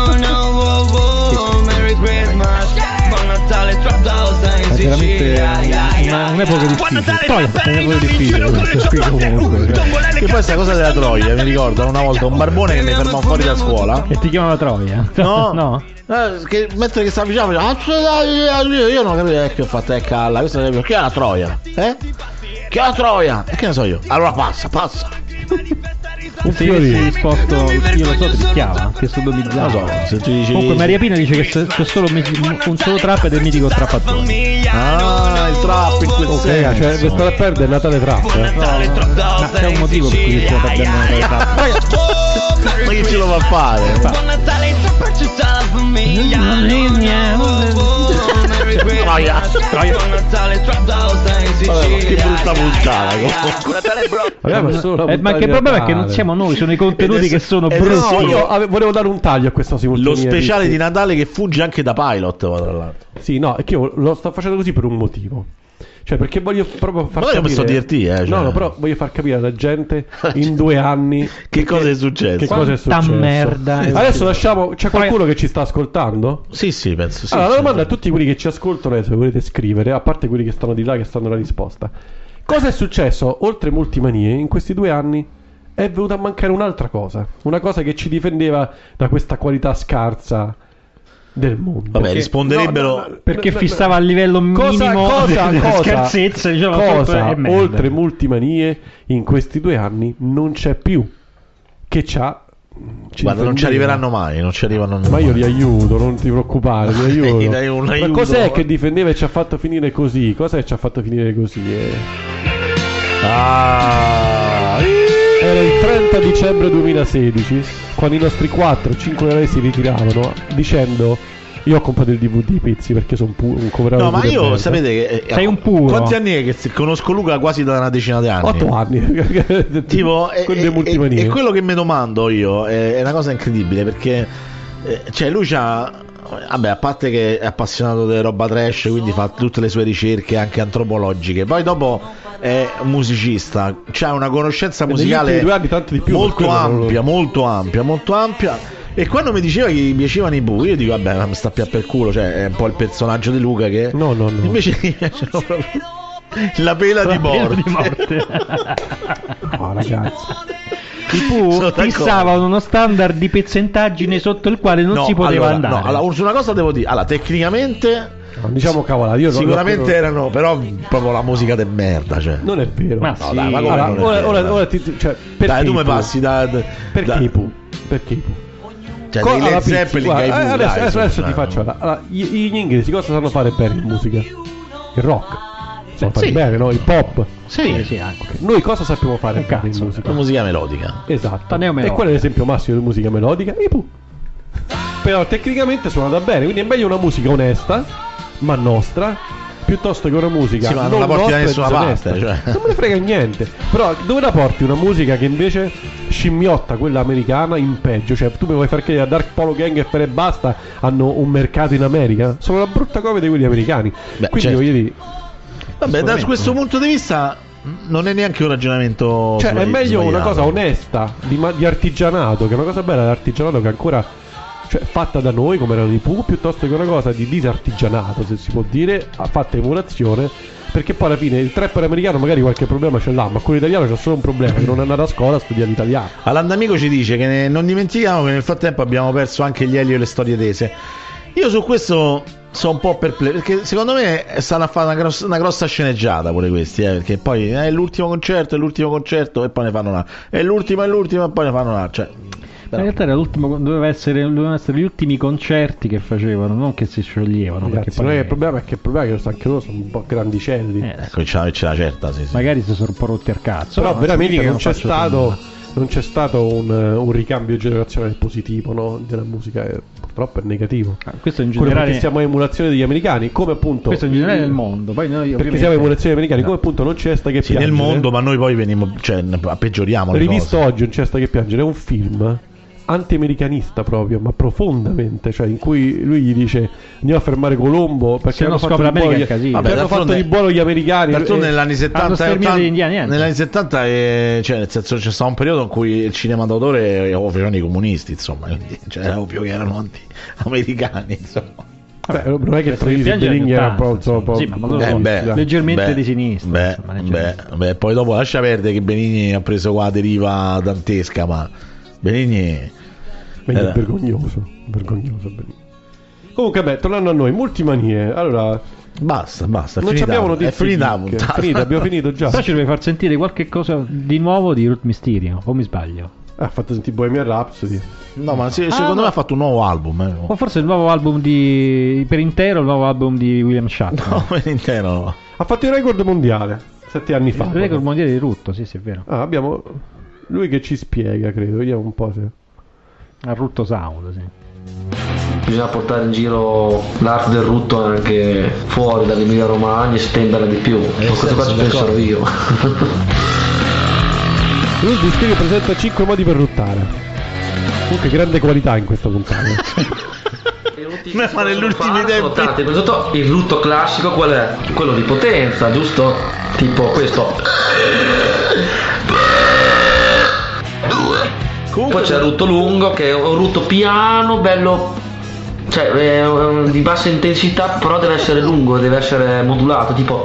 Merry Christmas, buon Natale, Trap House in Sicilia, un'epoca difficile, E poi sta cosa della Troia, mi ricordo una volta un barbone che mi fermò fuori da scuola e ti chiamava Troia. No. Che mentre che stava vicino io non capivo che ho fatto calla, questa è che è la Troia, che è la Troia, e che ne so io, allora passa un fiorino risposto, io lo so, ti chiama, che sodomizzato. Comunque Maria Pina dice che c'è solo un solo trap del mitico Trappattone. Il trap in quel senso, cioè questo rapper del Natale Trap, ma c'è un motivo per cui stiamo perdendo Natale Trap. Ma chi ce lo va a fare? Buon Natale per tutta la famiglia, Troia, buon Natale, Trap House in Sicilia. Che brutta puntata. Ma che problema è che non siamo noi, sono i contenuti che sono brutti. Io volevo dare un taglio a questa simultanea. Lo speciale di Natale che funge anche da pilot, tra l'altro. Sì, no, è che io lo sto facendo così per un motivo. Cioè, perché voglio proprio far capire. Ma io mi sto cioè. No, però voglio far capire alla gente in 2 anni che cosa è successo. Che cosa è successo. Merda. Adesso lasciamo. C'è qualcuno che ci sta ascoltando? Sì, penso sì. Allora, la domanda a tutti quelli che ci ascoltano è se volete scrivere, a parte quelli che stanno di là che stanno la risposta. Cosa è successo oltre Multimanie in questi 2 anni? È venuta a mancare un'altra cosa. Una cosa che ci difendeva da questa qualità scarsa del mondo. Vabbè, risponderebbero perché fissava a livello minimo scarsezza, diciamo, cosa oltre Multimanie in questi 2 anni non c'è più, che c'ha. Guarda, non ci arriveranno mai, non ci arrivano mai. Ma io li aiuto, non ti preoccupare, li aiuto. Ma cos'è che difendeva e ci ha fatto finire così? Cos'è che ci ha fatto finire così? Era il 30 dicembre 2016 quando i nostri 4-5 eroi si ritiravano dicendo Io ho comprato il DVD i pezzi perché sono un coverato. No, ma io sapete che sei un puro. Quanti anni è che conosco Luca? Quasi da una decina di anni. 8 anni. Tipo, e quello che mi domando io è una cosa incredibile, perché cioè lui c'ha, vabbè, a parte che è appassionato di roba trash, quindi fa tutte le sue ricerche anche antropologiche, poi dopo è un musicista, c'ha una conoscenza musicale molto ampia. E quando mi diceva che gli piacevano i Pooh, io dico vabbè, ma mi sta più per culo, cioè è un po' il personaggio di Luca che no. Invece gli piacciono proprio la pela di morte. No, ragazzi, i Pooh fissavano uno standard di pezzentaggine sotto il quale non si poteva andare. No, allora, su una cosa devo dire, allora, tecnicamente diciamo cavolata, io sicuramente erano però proprio la musica de merda, cioè. Non è vero. Ma no, sì. Dai, ma ora cioè, dai, tu mi passi perché i Pooh? Perché i Pooh? Cioè, dei Led Zeppelin che hai adesso ti faccio. Allora, gli inglesi cosa sanno fare bene in musica? Il rock. Sanno fare bene, no? Il pop. Sì, anche. Noi cosa sappiamo fare bene in musica? La musica melodica. Esatto. E qual è l'esempio massimo di musica melodica? I Pooh. Però tecnicamente suona bene, quindi è meglio una musica onesta, ma nostra, piuttosto che una musica ma non la porti da nessuna parte, cioè. Non me ne frega niente. Però dove la porti una musica che invece scimmiotta quella americana in peggio? Cioè tu mi vuoi far credere a Dark Polo Gang e Fere e Basta hanno un mercato in America? Sono la brutta copia di quelli americani. Quindi certo. voglio dire, vabbè, da questo punto di vista non è neanche un ragionamento, cioè è meglio sbagliato. Una cosa onesta di artigianato, che è una cosa bella dell'artigianato che ancora, cioè, fatta da noi come erano i Pooh, piuttosto che una cosa di disartigianato, se si può dire, fatta emulazione, perché poi alla fine il trapper americano magari qualche problema ce l'ha, ma quello italiano c'ha solo un problema, che non è andato a scuola a studiare l'italiano. All'Andamico ci dice che non dimentichiamo che nel frattempo abbiamo perso anche gli Elio e le storie tese. Io su questo sono un po' perplesso, perché secondo me stanno a fare una grossa sceneggiata pure questi, perché poi è l'ultimo concerto e poi ne fanno una, è l'ultimo e poi ne fanno una, cioè. In realtà era dovevano essere gli ultimi concerti che facevano, non che si scioglievano. Ragazzi, perché poi il problema è che anche loro sono un po' grandicelli. Ecco, c'è la certa, sì. Magari si sono un po' rotti al cazzo. Però veramente non c'è stato un ricambio generazionale positivo, no? Della musica, purtroppo è negativo. Questo in generale, perché siamo a emulazione degli americani, come appunto. Questo in generale nel mondo. Poi noi perché siamo a emulazione degli americani, come appunto non c'è sta che piangere. Nel mondo, ma noi poi veniamo, cioè, peggioriamo. Rivisto oggi non c'è sta che piangere, è un film anti-americanista proprio, ma profondamente, cioè in cui lui gli dice andiamo a fermare Colombo perché hanno fatto di buono gli americani. D'altronde negli anni 70 negli anni 70 cioè nel senso c'è stato un periodo in cui il cinema d'autore facevano i comunisti, insomma, quindi cioè, era ovvio che erano anti-americani, insomma. Beh, non è che il Troisi Benigni era proprio sì, ma leggermente di sinistra. Beh, poi dopo lascia perdere che Benigni ha preso qua la deriva dantesca, ma Benigni è vergognoso Benigni. Comunque, beh, tornando a noi, Multimanie. Allora, basta, non abbiamo notizie. È finita la puntata. Abbiamo finito già. Però ci deve far sentire qualche cosa di nuovo di Ruth Mysterio, o mi sbaglio? Ha fatto sentire Bohemian Rhapsody. No, ma secondo me ha fatto un nuovo album. O forse il nuovo album per intero, il nuovo album di William Shatner. No, per intero no. Ha fatto il record mondiale 7 anni fa. Il record mondiale di Rutto, sì, è vero. Abbiamo lui che ci spiega, credo. Vediamo un po' se a Rutto Sound, sì. Bisogna portare in giro l'arte del rutto anche fuori dall'Emilia Romagna e stenderla di più. Questo qua ci penserò io. Lui Mysterio presenta 5 modi per ruttare. Comunque grande qualità in questa puntata. Ma negli ultimi tempi il rutto classico qual è? Quello di potenza, giusto? Tipo questo. Poi c'è il rutto lungo che è un rutto piano, bello, cioè di bassa intensità, però deve essere lungo, deve essere modulato, tipo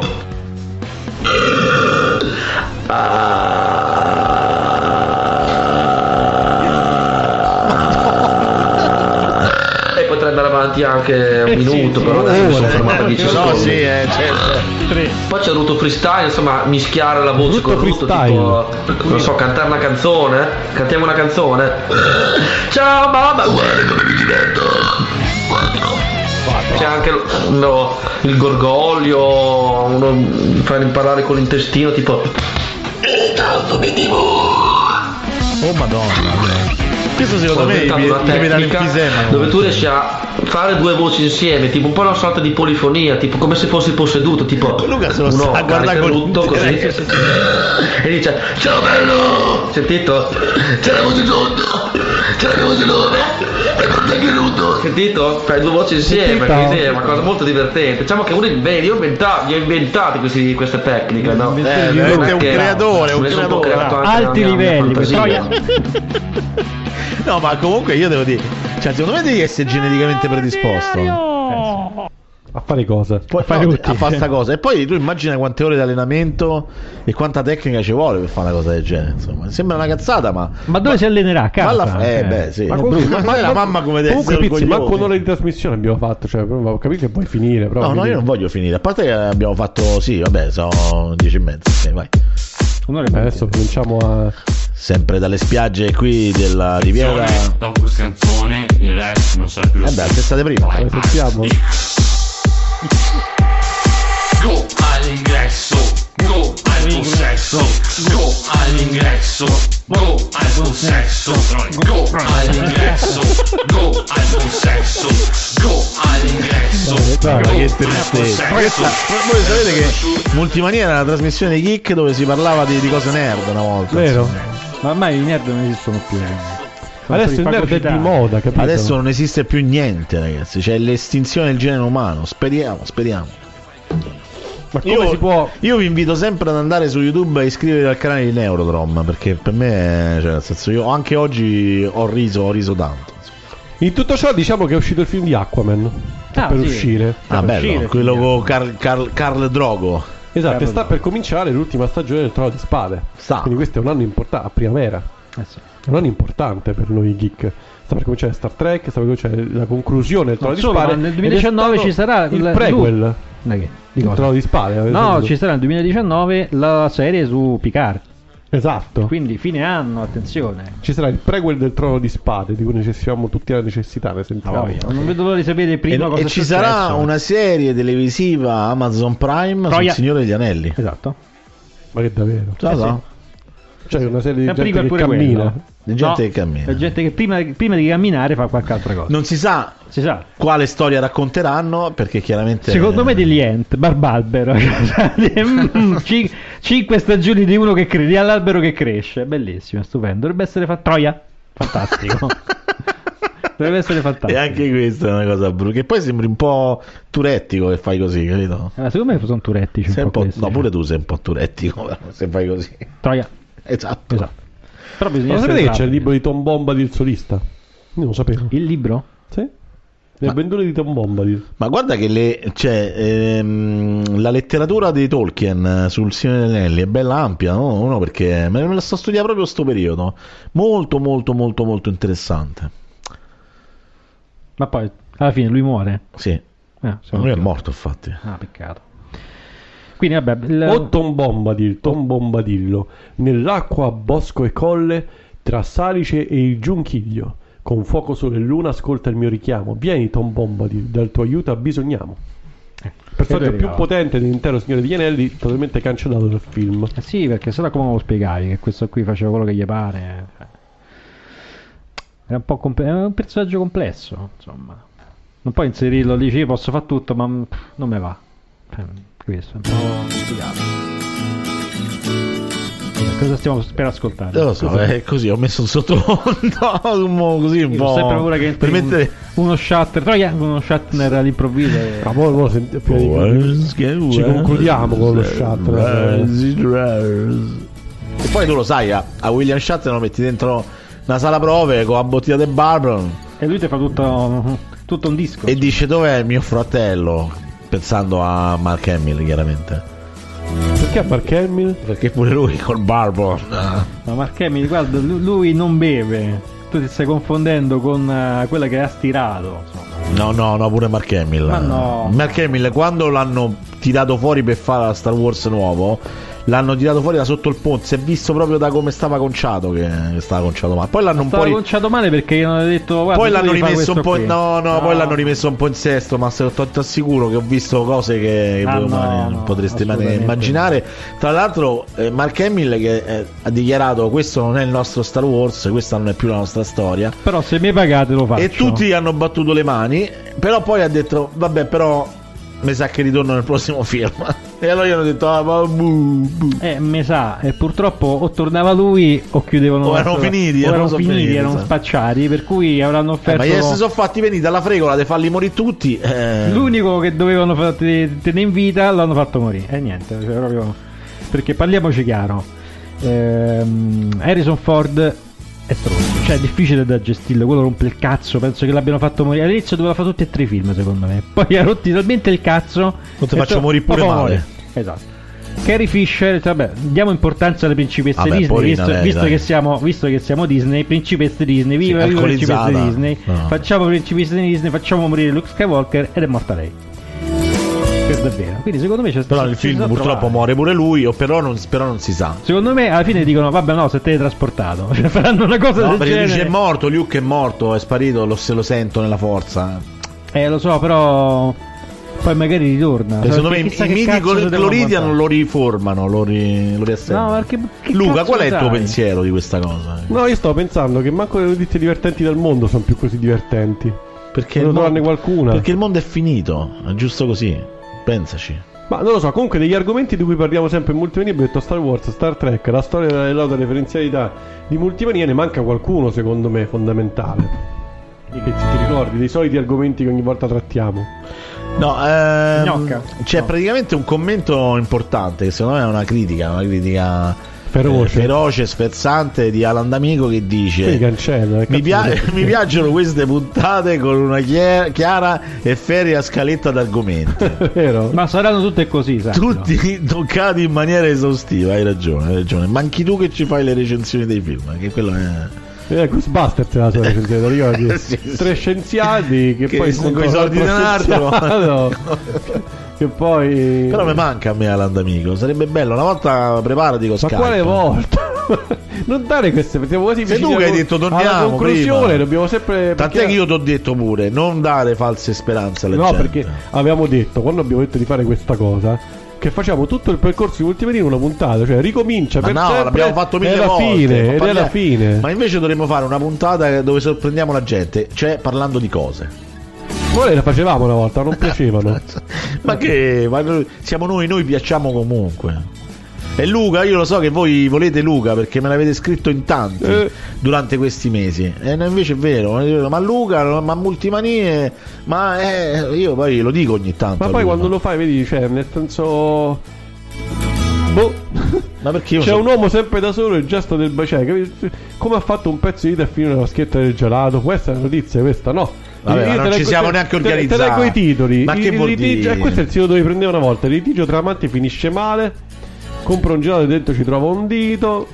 e potrei andare avanti anche un minuto, però adesso mi sono fermato a 10 secondi. Certo. Poi c'è il rutto freestyle, insomma, mischiare la voce con il rutto, tipo, non so, cantare una canzone. Cantiamo una canzone. Ciao mamma, guarda come mi diverto. 4. C'è anche il gorgoglio, uno fare imparare con l'intestino, tipo tanto mi divo. Oh madonna. Questo secondo me deve dare l'emfisema, dove tu riesci a fare due voci insieme, tipo un po' una sorta di polifonia, tipo come se fossi posseduto, tipo Luca se lo sta guardando tutto così e dice ciao bello, sentito? C'è la voce tonda, c'è la voce nome, e non è venuto, sentito? Fai due voci insieme, quindi è una cosa molto divertente. Diciamo che uno inventa, io ho inventato queste tecniche, no? È un creatore, alti livelli. No, ma comunque io devo dire, cioè secondo me devi essere geneticamente predisposto a fare cosa? A fare sta cosa. E poi tu immagina quante ore di allenamento e quanta tecnica ci vuole per fare una cosa del genere. Insomma, sembra una cazzata, ma dove si allenerà? A casa? Beh, sì. Ma la mamma come deve essere orgogliosa. Manco un'ora di trasmissione abbiamo fatto, cioè ho capito che puoi finire. Però no, io non voglio finire. A parte che abbiamo fatto, sì, vabbè, sono 10 e mezza. Ok, vai. Adesso cominciamo a. Sempre dalle spiagge qui della Riviera. Dopo questa canzone il resto non sarà più lo stesso. Testate prima. Sentiamo. Go all'ingresso, go al possesso, go all'ingresso, go al possesso, go all'ingresso, go al possesso, go all'ingresso. Che tristezza. Voi sapete che Multimania era una trasmissione geek dove si parlava di cose nerd una volta. Vero? Ma ormai i nerd non esistono più. Adesso il nerd è di moda, capito? Adesso non esiste più niente, ragazzi. C'è l'estinzione del genere umano. Speriamo. Ma come si può? Io vi invito sempre ad andare su YouTube e iscrivervi al canale di Neurodrom, perché per me, cioè, nel senso, io anche oggi ho riso tanto. In tutto ciò diciamo che è uscito il film di Aquaman per uscire. Bello, quello con Carl Drogo. Esatto, sta per cominciare l'ultima stagione del Trono di Spade. Quindi questo è un anno importante, a primavera. È un anno importante per noi geek. Sta per cominciare Star Trek, sta per cominciare la conclusione del Trono di Spade. Nel 2019 ci sarà il prequel del Trono di Spade. No, ci sarà nel 2019 la serie su Picard. Esatto. Quindi fine anno, attenzione. Ci sarà il prequel del Trono di Spade, di cui necessitiamo tutti la necessità, ne sentiamo. Non vedo l'ora di sapere prima cosa e ci sarà una serie televisiva Amazon Prime sul Signore degli Anelli. Esatto. Ma che davvero? Sì. Cioè una serie di gente che cammina. Di gente che cammina. La gente che prima di camminare fa qualche altra cosa. Non si sa quale storia racconteranno, perché chiaramente secondo me degli Ent, Barbalbero. 5 stagioni di uno che crede all'albero che cresce. Bellissimo, stupendo. Dovrebbe essere Troia. Fantastico. Dovrebbe essere fantastico. E anche questa è una cosa brutta. Che poi sembri un po' turettico che fai così, capito? Secondo me sono turettici. No, pure tu sei un po' turettico se fai così. Troia. Esatto. Però bisogna ma sapete che c'è il libro di Tom Bombadil solista? Io non lo sapevo. Il libro? Sì. Le avventure di Tom Bombadil. Ma guarda che la letteratura di Tolkien sul Signore degli Anelli è bella ampia, no? Uno perché me la sto studiando proprio sto periodo. Molto interessante. Ma poi alla fine lui muore? Sì. Lui è morto, infatti. Peccato. Quindi vabbè, O Tom Bombadillo, nell'acqua, bosco e colle, tra Salice e il Giunchiglio, con fuoco sole e luna ascolta il mio richiamo. Vieni Tom Bombadil, dal tuo aiuto abbisogniamo. Personaggio più potente dell'intero Signore degli Anelli, totalmente cancellato dal film. Sì, perché sennò come lo spiegavi che questo qui faceva quello che gli pare? È un po' è un personaggio complesso, insomma. Non puoi inserirlo, dici posso fare tutto, ma non me va. Questo è un po' spiegato. Cosa stiamo per ascoltare? Non lo so, è così, ho messo un sottofondo così un po'. Ho sempre paura che per mettere uno Shatner all'improvviso ci concludiamo con lo Shatner. E poi tu lo sai, a William Shatner lo metti dentro una sala prove con la bottiglia del bourbon e lui ti fa tutto un disco e dice dov'è il mio fratello, pensando a Mark Hamill chiaramente. Perché Mark Hamill? Perché pure lui col bourbon. Ma Mark Hamill, guarda, lui non beve, tu ti stai confondendo con quella che ha stirato, insomma. No, pure Mark Hamill. Ma no. Mark Hamill quando l'hanno tirato fuori per fare la Star Wars nuovo, l'hanno tirato fuori da sotto il ponte. Si è visto proprio da come stava conciato che stava conciato male. Poi l'hanno un po' conciato male perché hanno detto poi l'hanno rimesso un po' poi l'hanno rimesso un po' in sesto, ma ti assicuro che ho visto cose che non potreste immaginare. Tra l'altro Mark Hamill che ha dichiarato: questo non è il nostro Star Wars, questa non è più la nostra storia, però se mi pagate lo faccio. E tutti hanno battuto le mani, però poi ha detto vabbè, però mi sa che ritorno nel prossimo film. E allora gli hanno detto mi sa, e purtroppo o tornava lui o chiudevano, o erano finiti, erano spacciati, per cui avranno offerto ma gli si sono fatti venire dalla fregola di farli morire tutti. L'unico che dovevano tenere in vita l'hanno fatto morire e niente, cioè, proprio, perché parliamoci chiaro, Harrison Ford è stronzo, cioè è difficile da gestirlo, quello rompe il cazzo, penso che l'abbiano fatto morire. All'inizio doveva fare tutti e tre i film secondo me, poi ha rotti talmente il cazzo, non ti faccio morire pure male. Esatto. Carrie Fisher, vabbè, diamo importanza alle principesse Disney, porina, visto che siamo Disney, principesse Disney, viva le principesse Disney, facciamo principesse Disney, facciamo morire Luke Skywalker ed è morta lei. Per davvero. Quindi secondo me però nel film purtroppo muore pure lui, o però non si sa. Secondo me alla fine dicono vabbè no, si è teletrasportato, cioè faranno una cosa del genere. Dice è morto, Luke è morto, è sparito, se lo sento nella forza. Lo so, però poi magari ritorna. Secondo me i miti Cloridian lo riformano, lo riassemblano. No, che Luca, qual è il tuo pensiero di questa cosa? No, io sto pensando che manco le notizie divertenti del mondo sono più così divertenti. Perché qualcuna. Perché il mondo è finito, è giusto così. Pensaci. Ma non lo so, comunque degli argomenti di cui parliamo sempre in Multimania, abbiamo detto Star Wars, Star Trek, la storia delle lode referenzialità di Multimania, ne manca qualcuno secondo me fondamentale. Che ti ricordi dei soliti argomenti che ogni volta trattiamo? No, c'è praticamente un commento importante che secondo me è una critica feroce, sferzante di Alan D'Amico, che dice: mi piacciono queste puntate con una chiara e ferrea scaletta d'argomenti. Vero? Ma saranno tutte così, sai, tutti toccati in maniera esaustiva. Hai ragione. Manchi tu che ci fai le recensioni dei film, che quello è Ghostbusters la sua recensione, ricordi? Sì. Tre scienziati che poi con i soldi di un altro. Che poi però mi manca a me Alan D'Amico, sarebbe bello una volta, preparati con Skype. Ma quale volta? Non dare queste, siamo quasi vicini. Se tu che hai detto torniamo alla conclusione prima. Dobbiamo sempre tant'è che io ti ho detto pure non dare false speranze alle gente. No, perché avevamo detto, quando abbiamo detto di fare questa cosa, che facciamo tutto il percorso di Multimania in una puntata, cioè ricomincia ma per no, sempre, l'abbiamo fatto mille volte ed è la fine. Ma invece dovremmo fare una puntata dove sorprendiamo la gente, cioè parlando di cose. Noi la facevamo una volta, non piacevano. Ma siamo noi piacciamo comunque. E Luca, io lo so che voi volete Luca perché me l'avete scritto in tanti durante questi mesi. E invece è vero, ma Luca, ma Multimanie, ma io poi lo dico ogni tanto. Ma poi quando lo fai, vedi, cioè, nel senso, ma perché c'è un uomo sempre da solo, il gesto del bacè, come ha fatto un pezzo di vita a finire nella schietta del gelato. Questa è la notizia, questa no. Vabbè, non ci siamo neanche organizzati. Te leggo i titoli. Ma che vuol dire? Questo è il sito dove prendeva una volta. Il litigio tra amanti finisce male. Compra un gelato e dentro ci trova un dito.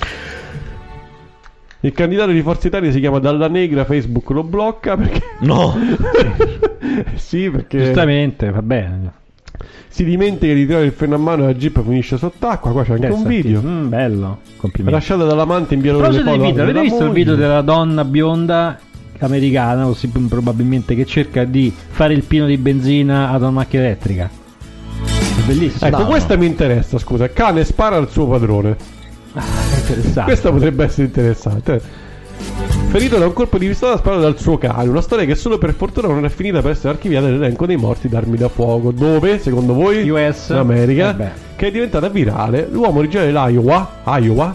Il candidato di Forza Italia si chiama Dalla Negra, Facebook lo blocca perché... No. Sì, perché giustamente, va bene. Si dimentica di tirare il freno a mano e la Jeep finisce sott'acqua. Qua c'è anche un video. Bello, complimenti. Lasciata dall'amante in via Loro le foto. Avete visto il video della donna bionda americana, o probabilmente, che cerca di fare il pieno di benzina ad una macchina elettrica? È bellissimo. Ecco, questa mi interessa, scusa. Cane spara al suo padrone. Interessante. Questa potrebbe essere interessante. Ferito da un colpo di pistola sparato dal suo cane. Una storia che solo per fortuna non è finita per essere archiviata nell'elenco dei morti d'armi da fuoco. Dove, secondo voi, US, in America, che è diventata virale. L'uomo originario dell'Iowa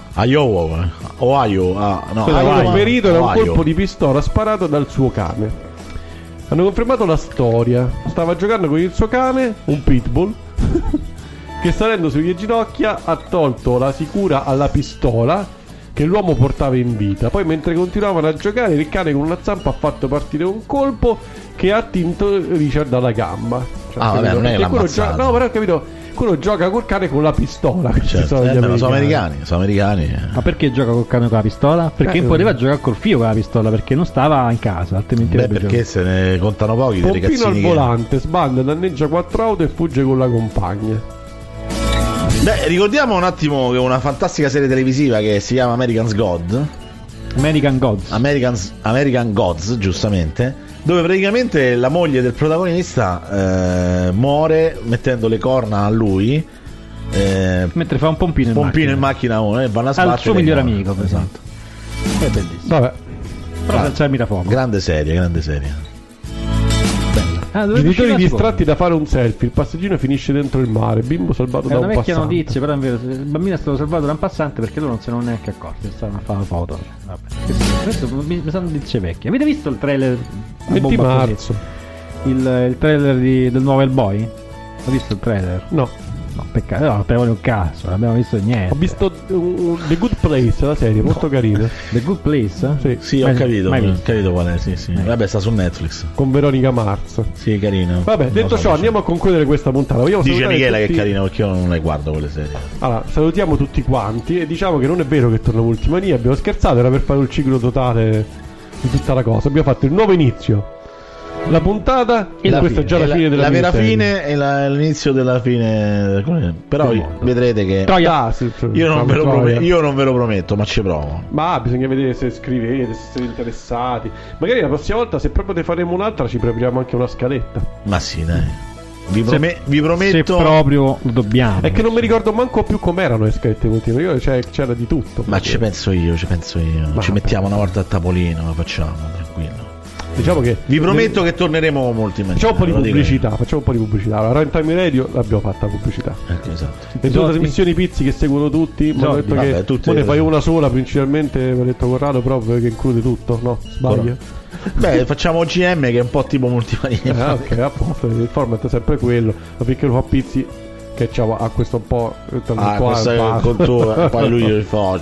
ferito da un colpo di pistola sparato dal suo cane. Hanno confermato la storia. Stava giocando con il suo cane, un pitbull, che salendo sulle ginocchia ha tolto la sicura alla pistola che l'uomo portava in vita. Poi mentre continuavano a giocare, il cane con una zampa ha fatto partire un colpo che ha attinto Richard dalla gamba. Vabbè, non è l'ammazzata. No, però ho capito, quello gioca col cane con la pistola. Certo, sono americani. Ma perché gioca col cane con la pistola? Perché non poteva giocare col figlio con la pistola, perché non stava in casa, altrimenti perché se ne contano pochi dei ragazzini. Pompino al volante, sbanda, danneggia 4 auto e fugge con la compagna. Ricordiamo un attimo che una fantastica serie televisiva che si chiama American Gods, giustamente, dove praticamente la moglie del protagonista muore mettendo le corna a lui mentre fa un pompino in macchina vanno a sbattere al suo migliore amico. Esatto. È bellissimo. Vabbè, però senza il mirafuoco. Grande serie. Genitori distratti da fare un selfie, il passeggino finisce dentro il mare, bimbo salvato da un passante. È una vecchia notizia, però è vero, il bambino è stato salvato da un passante perché loro non se ne sono neanche accorti, stavano a fare una foto. Vabbè. Questo mi sono notizie vecchie. Avete visto il trailer 20 marzo? Il trailer del nuovo Hellboy? Hai visto il trailer? No, peccato, no, per un cazzo, non abbiamo visto niente. Ho visto The Good Place, la serie, molto carina. The Good Place? Sì, ho capito qual è, sì. Vabbè, sta su Netflix. Con Veronica Mars. Sì, carino. Vabbè, detto ciò, andiamo a concludere questa puntata. Dice Michela che è carino perché io non le guardo quelle serie. Allora, salutiamo tutti quanti e diciamo che non è vero che torna Multimania, abbiamo scherzato, era per fare il ciclo totale di tutta la cosa. Abbiamo fatto il nuovo inizio, la puntata e questa è già la fine della la vera fine e l'inizio della fine. Però vedrete che io non ve lo prometto, ma ci provo. Ma bisogna vedere se scrivete, se siete interessati. Magari la prossima volta, se proprio ne faremo un'altra, ci prepariamo anche una scaletta. Ma sì, dai. Vi prometto. Se proprio lo dobbiamo. È che non mi ricordo manco più com'erano le scalette continue. C'era di tutto. Ma ci penso io. Ci mettiamo una volta a tapolino, lo facciamo, tranquillo. Diciamo che vi prometto che torneremo molti mesi. Facciamo un po' di pubblicità. Allora, Runtime Radio l'abbiamo fatta pubblicità. Esatto. Le due trasmissioni Pizzi che seguono tutti. Mi hanno detto che ne fai una sola, principalmente. Mi ha detto Corrado proprio che include tutto. No, sbaglio. Facciamo OGM che è un po' tipo Multimania. Ok, a posto. Il format è sempre quello. Ma perché lo fa Pizzi, che ha questo un po' poi lui il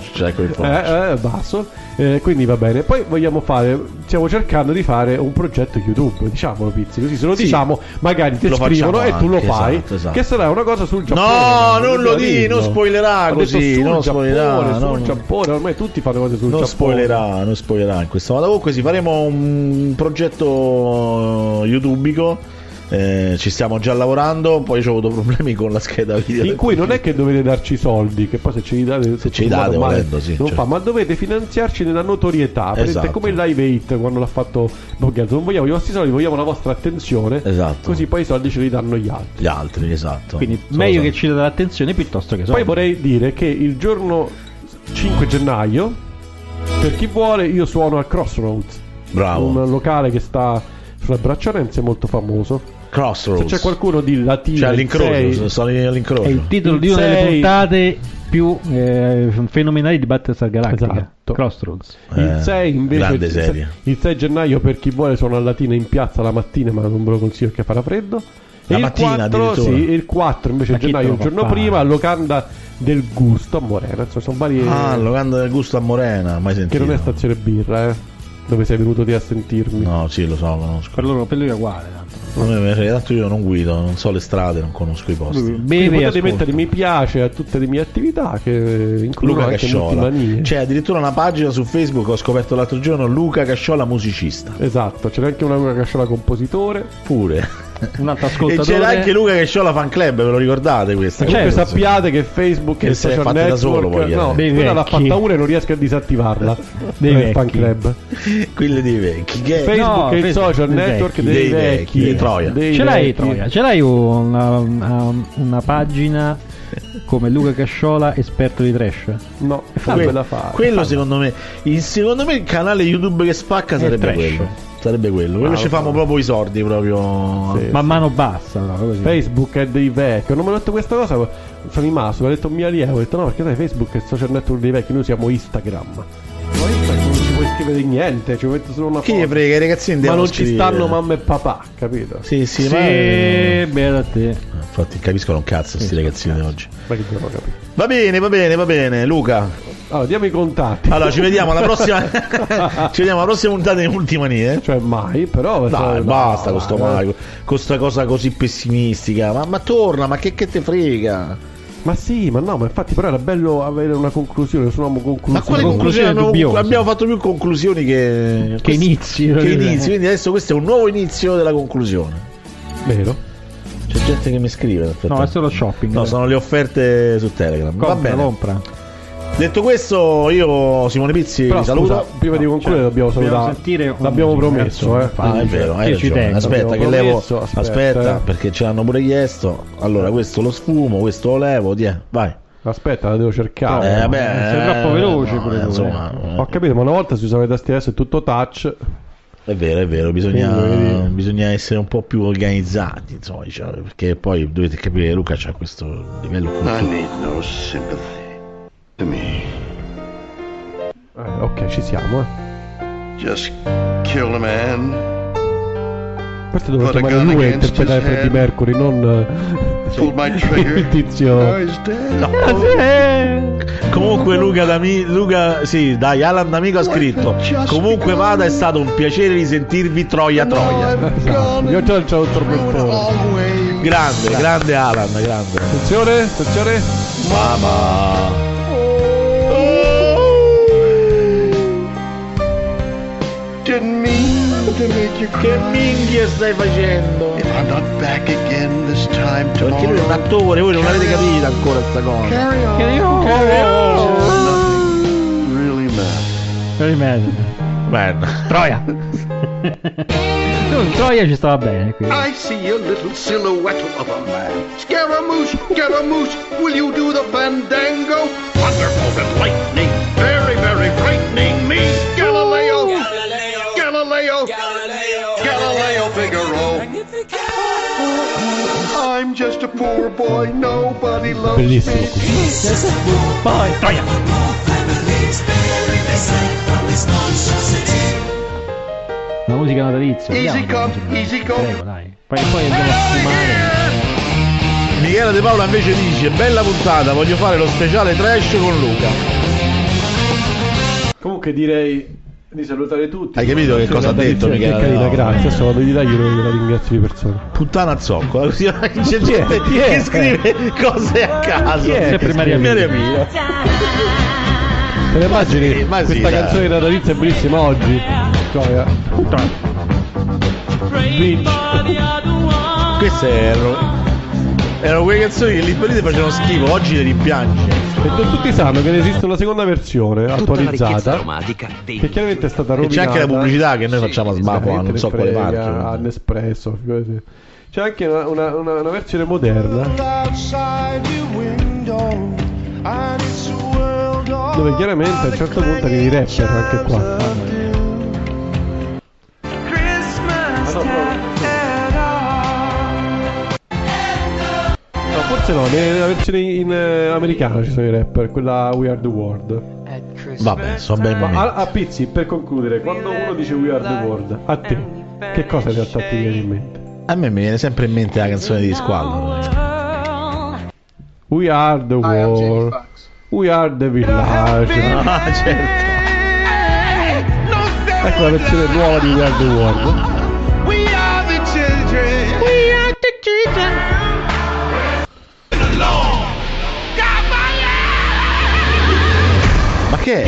basso, quindi va bene. Poi stiamo cercando di fare un progetto YouTube, diciamolo Pizzi, così se lo diciamo magari ti scrivono e tu lo fai, esatto. Che sarà una cosa sul Giappone. No, non lo di, non spoilerà così, non spoilerà sul Giappone, ormai tutti fanno cose sul Giappone. Non spoilerà in questa volta. Comunque faremo un progetto YouTubeico. Ci stiamo già lavorando. Poi ho avuto problemi con la scheda video in cui non è che dovete darci soldi, che poi se ce li date volendo, sì, non fa, ma dovete finanziarci nella notorietà. Esatto. Come il Live 8 quando l'ha fatto Boghiato. Non vogliamo i vostri soldi, vogliamo la vostra attenzione. Esatto. Così poi i soldi ce li danno gli altri. Esatto. Quindi meglio che ci date l'attenzione piuttosto che soldi. Poi vorrei dire che il giorno 5 gennaio, per chi vuole, io suono al Crossroads. Bravo. Un locale che sta sulla Bracciarense, molto famoso. Crossroads. Se c'è qualcuno di latino, sono all'incrocio. È il titolo di una delle puntate più fenomenali di Battlestar Galactica. Esatto. Crossroads. Il 6 invece serie. Il 6 gennaio per chi vuole suona a Latina in piazza la mattina, ma non ve lo consiglio perché farà freddo. La mattina 4, il 4 invece gennaio, il giorno prima, Locanda del Gusto a Morena. Sono vari. Locanda del Gusto a Morena, mai sentito. Che non è stazione birra, dove sei venuto te a sentirmi. No, sì, lo so, conosco. Per lui è uguale. Tanto io non guido, non so le strade, non conosco i posti. Potete mettere mi piace a tutte le mie attività, che includono Luca anche Casciola. Multimanie. C'è addirittura una pagina su Facebook, ho scoperto l'altro giorno, Luca Casciola musicista. Esatto, c'è anche una Luca Casciola compositore. Pure. Un altro ascoltatore. E c'era anche Luca Casciola fan club, ve lo ricordate questa? Comunque sappiate che Facebook che è il social network da solo, quella l'ha fatta una e non riesco a disattivarla. Dei fan club. Quelli dei vecchi. Facebook è il social network dei vecchi. Di Troia. Ce l'hai una pagina come Luca Casciola esperto di trash? No, fammela fare. Quello secondo me il canale YouTube che spacca sarebbe quello. Quello ci fanno proprio i sordi proprio. Sì, man mano bassa. Così. Facebook è dei vecchi. Non mi hanno detto questa cosa, sono rimasto. Mi ha detto mio allievo. Ho detto no, perché sai, Facebook è il social network dei vecchi. Noi siamo Instagram. Non ci puoi scrivere niente, ci metto solo una foto. Chi ne frega, i ragazzini ma non ci stanno mamma e papà, capito? Sì, bene a te. Infatti capiscono un cazzo sti ragazzini di oggi. Ma che devo capire. Va bene, Luca. Allora, diamo i contatti. Allora, ci vediamo alla prossima. Ci vediamo alla prossima puntata di Multimanie. Cioè, mai, però. Dai, basta con sto mai. Con questa cosa così pessimistica. Ma torna, ma che te frega? Ma sì, ma no, ma infatti, però era bello avere una conclusione. Suoniamo conclusione. Ma quale conclusione? Abbiamo fatto più conclusioni che inizi. Quindi adesso questo è un nuovo inizio della conclusione. Vero? C'è gente che mi scrive. No, è solo shopping. No, sono le offerte su Telegram. Va bene. Compra. Detto questo, io Simone Pizzi vi saluto. Scusa, prima di concludere dobbiamo salutare. L'abbiamo promesso, è vero, hai ragione. Aspetta che levo. Aspetta, perché ce l'hanno pure chiesto. Allora, questo lo sfumo, questo lo levo. Vai. Aspetta, la devo cercare. Sei troppo veloce pure tu. Insomma, ho capito, ma una volta si usava i tasti, adesso è tutto touch. È vero, bisogna essere un po' più organizzati, insomma, diciamo, perché poi dovete capire che Luca c'ha questo livello culturale. I need no sympathy to me. Ok, ci siamo. Just kill a man. Questo dove chiamare lui a interpretare Freddie Mercury, non il tizio. No. Comunque Luca, sì, dai, Alan D'Amico ha scritto: comunque vada, è stato un piacere risentirvi, Troia. Esatto. Io già c'ho un tormentone. Grande Alan, grande. Attenzione. Mamma. Didn't mean to make you cry. Che minchia stai facendo? If I'm not back again this time tomorrow. Perché lui è un attore, voi non l'avete capita ancora sta cosa. Carry on. Nothing really matters. Bene. Troia. Troia ci stava bene qui. I see a little silhouette of a man. Scaramouche, will you do the fandango? Thunderbolt and lightning, very, very frightening me. Galileo Figaro. I'm just a poor boy, nobody loves bellissimo. me. Poi, Troia. La musica natalizia. Easy come. Prego, dai. Poi andiamo a fumare. Michele De Paola invece dice: bella puntata, voglio fare lo speciale trash con Luca. Comunque direi di salutare tutti. Hai capito che cosa ha detto Michele? Carina, grazie. Adesso vado di là, io la ringrazio di persona. Puttana zoccola, così c'è gente che scrive cose a caso. Sempre Maria Mia. Te ne immagini? Questa canzone natalizia è bellissima oggi. Gioia. Queste erano quelle canzoni che lì per lì facevano schifo, oggi le rimpiangi. E tutti sanno che ne esiste una seconda versione attualizzata che chiaramente è stata rovinata. C'è anche la pubblicità che noi facciamo a Smapo, non so quale marchio. A Nespresso, c'è anche una versione moderna dove chiaramente a un certo punto arrivi i rapper anche qua. Forse no, nella versione americana ci sono i rapper, quella We Are The World. Vabbè, so ben a Pizzi, per concludere, quando uno dice We Are The World, a te, che cosa in realtà ti viene in mente? A me mi viene sempre in mente la canzone di Squalo. We Are The World, We Are The Village. Certo. Ecco la versione nuova di We Are The World. We are the children. We are the children. Ma che è?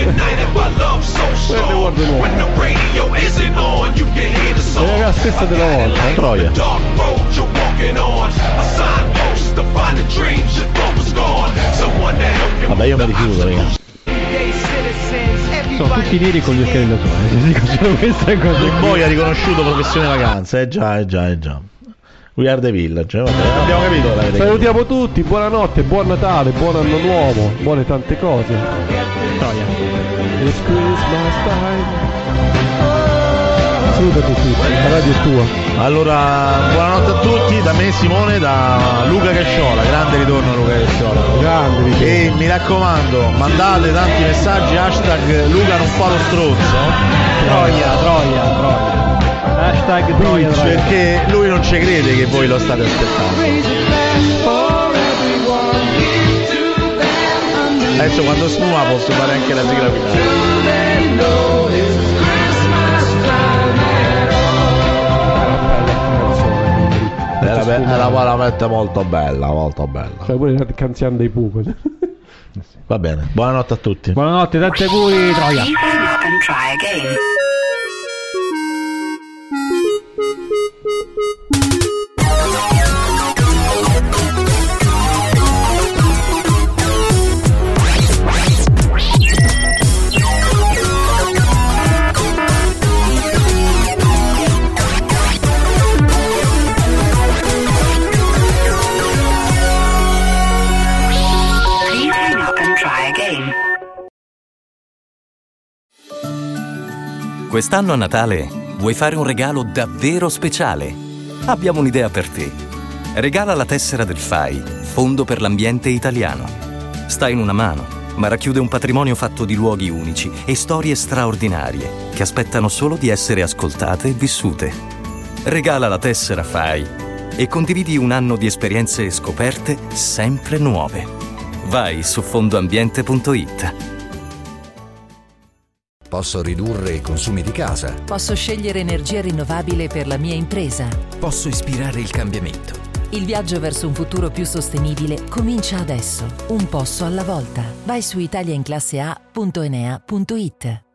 È la stessa della volta, Troia. Vabbè, io mi rifiuto, ragazzi. Sono tutti neri con gli occhiali da sole. Dico solo questa cosa. Il boy ha riconosciuto professione vacanza, già. We Are The Village, abbiamo capito. Salutiamo tutti, buonanotte, buon Natale, buon anno nuovo, buone tante cose. It's Christmas time. Saluta tutti, la radio è tua. Allora, buonanotte a tutti, da me Simone, da Luca Casciola, grande ritorno Luca Casciola. Grande ritorno. E mi raccomando, mandate tanti messaggi, hashtag Luca non fa lo stronzo. Troia. Hashtag Troia, perché lui non ci crede che voi lo state aspettando. Adesso quando sfuma posso fare anche la sigla finale. Era veramente molto bella. Cioè pure la canzone dei Pooh. Va bene, buonanotte a tutti. Buonanotte, tanti auguri, Troia. Quest'anno a Natale vuoi fare un regalo davvero speciale? Abbiamo un'idea per te. Regala la tessera del FAI, Fondo per l'Ambiente Italiano. Sta in una mano, ma racchiude un patrimonio fatto di luoghi unici e storie straordinarie che aspettano solo di essere ascoltate e vissute. Regala la tessera FAI e condividi un anno di esperienze e scoperte sempre nuove. Vai su fondoambiente.it. Posso ridurre i consumi di casa. Posso scegliere energia rinnovabile per la mia impresa. Posso ispirare il cambiamento. Il viaggio verso un futuro più sostenibile comincia adesso, un passo alla volta. Vai su italiainclassea.enea.it.